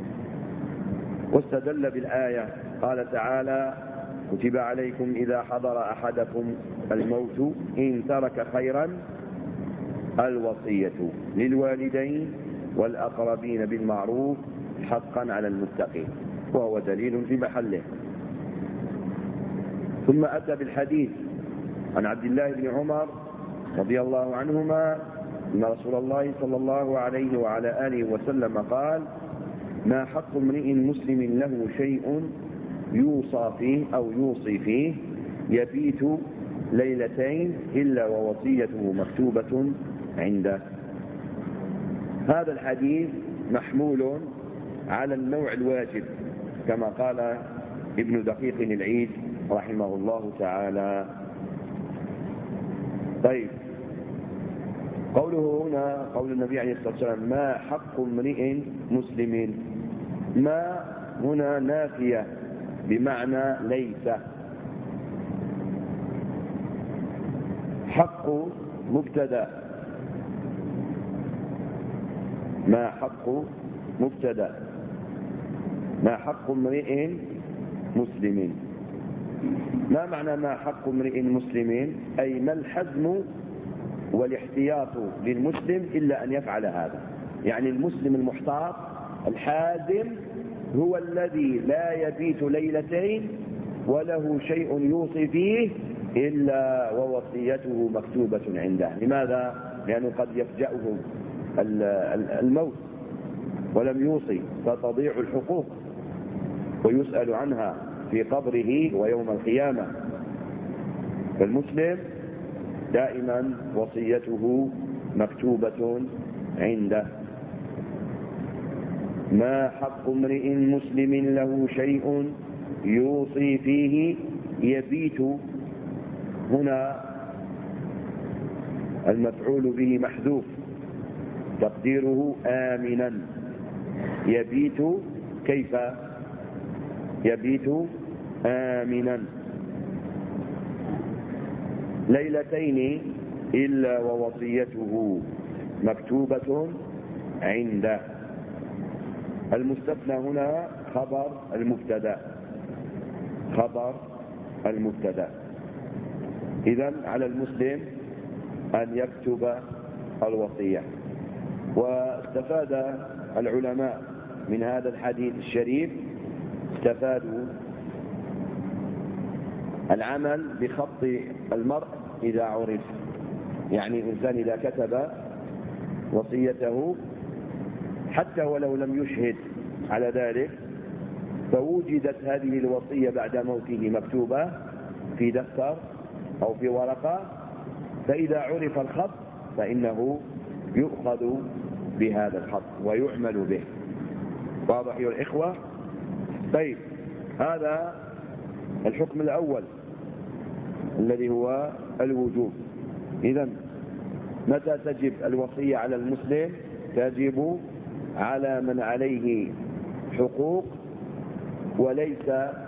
واستدل بالآية، قال تعالى: كتب عليكم إذا حضر أحدكم الموت إن ترك خيرا الوصية للوالدين والأقربين بالمعروف حقا على المتقين، وهو دليل في محله. ثم أتى بالحديث عن عبد الله بن عمر رضي الله عنهما أن رسول الله صلى الله عليه وعلى آله وسلم قال: ما حق امرئ مسلم له شيء يوصى فيه أو يوصي فيه يبيت ليلتين إلا ووصيته مكتوبة عنده. هذا الحديث محمول على النوع الواجب كما قال ابن دقيق العيد رحمه الله تعالى. طيب، قوله هنا، قول النبي عليه الصلاة والسلام: ما حق امرئ مسلم، ما هنا نافية بمعنى ليس. حق مبتدأ، ما حق مبتدأ، ما حق امرئ مسلم. ما معنى ما حق امرئ مسلم؟ أي ما الحزم والاحتياط للمسلم إلا أن يفعل هذا. يعني المسلم المحتاط الحازم هو الذي لا يبيت ليلتين وله شيء يوصي فيه إلا ووصيته مكتوبة عنده. لماذا؟ لأنه قد يفجأه الموت ولم يوصي فتضيع الحقوق ويسأل عنها في قبره ويوم القيامة. فالمسلم دائما وصيته مكتوبة عنده. ما حق امرئ مسلم له شيء يوصي فيه يبيت، هنا المفعول به محذوف تقديره آمنا. يبيت كيف؟ يبيت آمنا ليلتين إلا ووصيته مكتوبة عنده. المستثنى هنا خبر المبتدأ، خبر المبتدأ. إذن على المسلم أن يكتب الوصية. واستفاد العلماء من هذا الحديث الشريف، استفادوا العمل بخط المرء إذا عرف. يعني الإنسان إذا كتب وصيته حتى ولو لم يشهد على ذلك فوجدت هذه الوصية بعد موته مكتوبة في دفتر أو في ورقة، فإذا عرف الخط فإنه يؤخذ بهذا الخط ويعمل به. واضح يا الإخوة؟ طيب، هذا الحكم الأول الذي هو الوجوب. إذن متى تجب الوصية على المسلم؟ تجب على من عليه حقوق وليس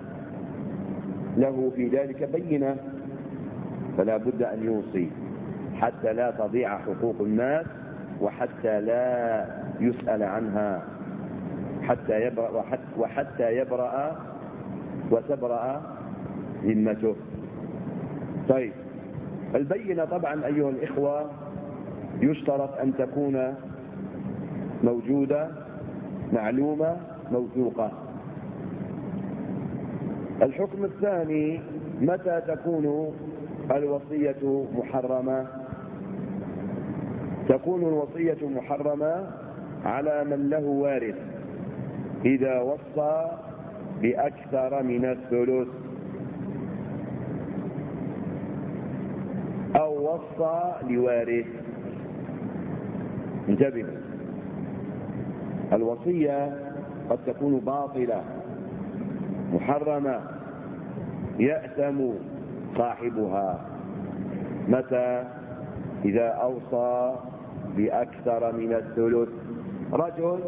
له في ذلك بينة، فلا بد أن يوصي حتى لا تضيع حقوق الناس وحتى لا يسأل عنها، حتى يبرأ وحتى يبرأ وتبرأ ذمته. طيب، البينة طبعا أيها الإخوة يشترط أن تكون موجودة، معلومة، موثوقة. الحكم الثاني: متى تكون الوصية محرمة؟ تكون الوصية محرمة على من له وارث إذا وصى بأكثر من الثلث، أو وصى لوارث. انتبهوا، الوصية قد تكون باطلة محرمة يأثم صاحبها. متى؟ إذا أوصى بأكثر من الثلث. رجل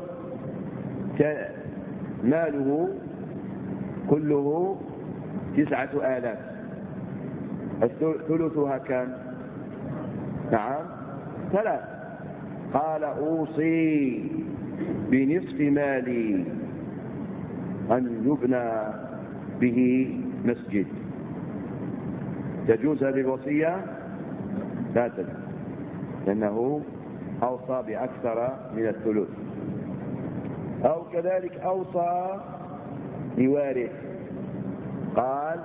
ماله كله 9,000، ثلثها كم؟ نعم 3. قال أوصي بنصف مالي أن يبنى به مسجد. تجوز هذه الوصية؟ لا تجوز، لأنه أوصى بأكثر من الثلث. أو كذلك أوصى لوارث، قال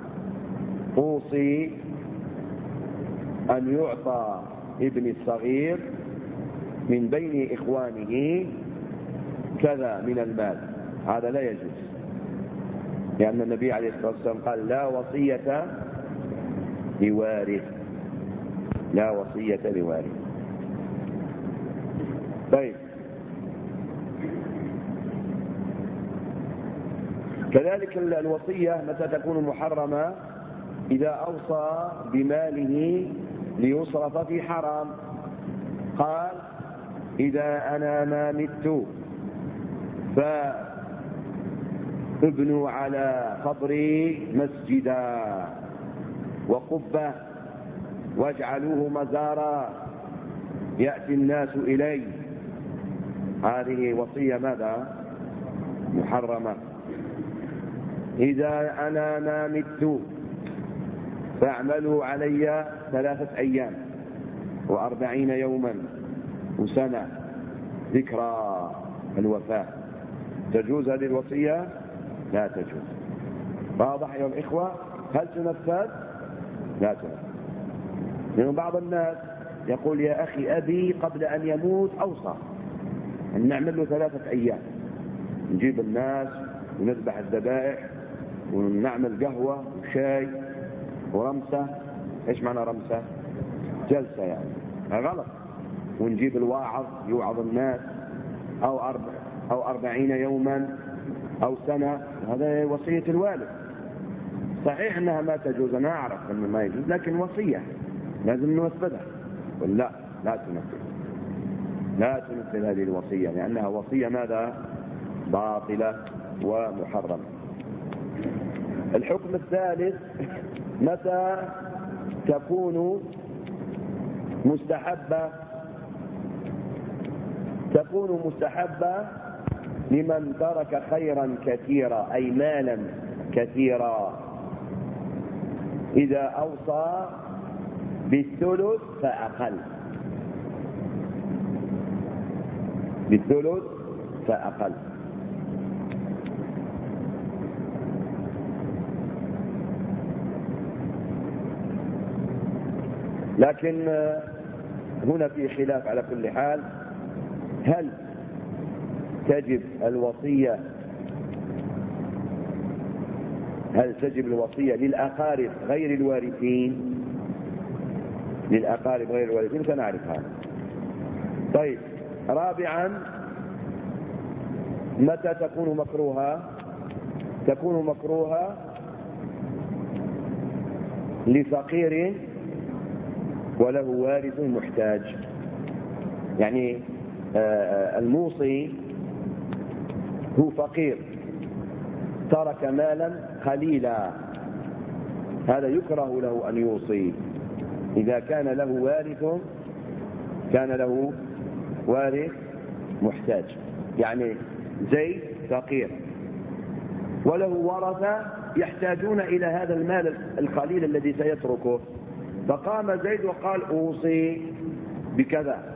أوصي أن يعطى ابني الصغير من بين إخوانه كذا من المال. هذا لا يجوز، لأن النبي عليه الصلاة والسلام قال لا وصية لوارث، لا وصية لوارث. طيب، كذلك الوصية متى تكون محرمة؟ إذا أوصى بماله ليصرف في حرام. قال إذا أنا ما مت فابنوا على قبري مسجدا وقبة واجعلوه مزارا يأتي الناس إليه. هذه وصية ماذا؟ محرمة. إذا أنا ما مت فاعملوا علي 3 أيام و40 يوما وسنة ذكرى الوفاة. تجوز هذه الوصية؟ لا تجوز. واضح أيها الإخوة؟ هل تنفذ؟ لا تنفذ. لأن بعض الناس يقول يا أخي أبي قبل أن يموت أوصى أن نعمل له 3 أيام، نجيب الناس ونذبح الذبائح ونعمل قهوة وشاي ورمسة. إيش معنى رمسة؟ جلسة يعني، غلط. ونجيب الواعظ يوعظ الناس، أو 40 يوما أو سنة. هذا وصية الوالد. صحيح أنها ما تجوز، أنا أعرف أنه ما يجوز، لكن وصية لازم ننفذها. ولا لا تنفذ، لا تنفذ هذه الوصية، لأنها وصية ماذا؟ باطلة ومحرمة. الحكم الثالث، متى تكون مستحبة؟ تكون مستحبة لمن ترك خيرا كثيرا، أي مالا كثيرا، إذا أوصى بالثلث فأقل. بالثلث فأقل. لكن هنا في خلاف على كل حال. هل تجب الوصية للأقارب غير الوارثين؟ للأقارب غير الوارثين سنعرف هذا. طيب، رابعا، متى تكون مكروهة؟ تكون مكروهة لفقير وله وارث محتاج. يعني الموصي هو فقير ترك مالا قليلا، هذا يكره له أن يوصي. إذا كان له وارث محتاج، يعني زيد فقير وله ورثة يحتاجون إلى هذا المال القليل الذي سيتركه، فقام زيد وقال أوصي بكذا،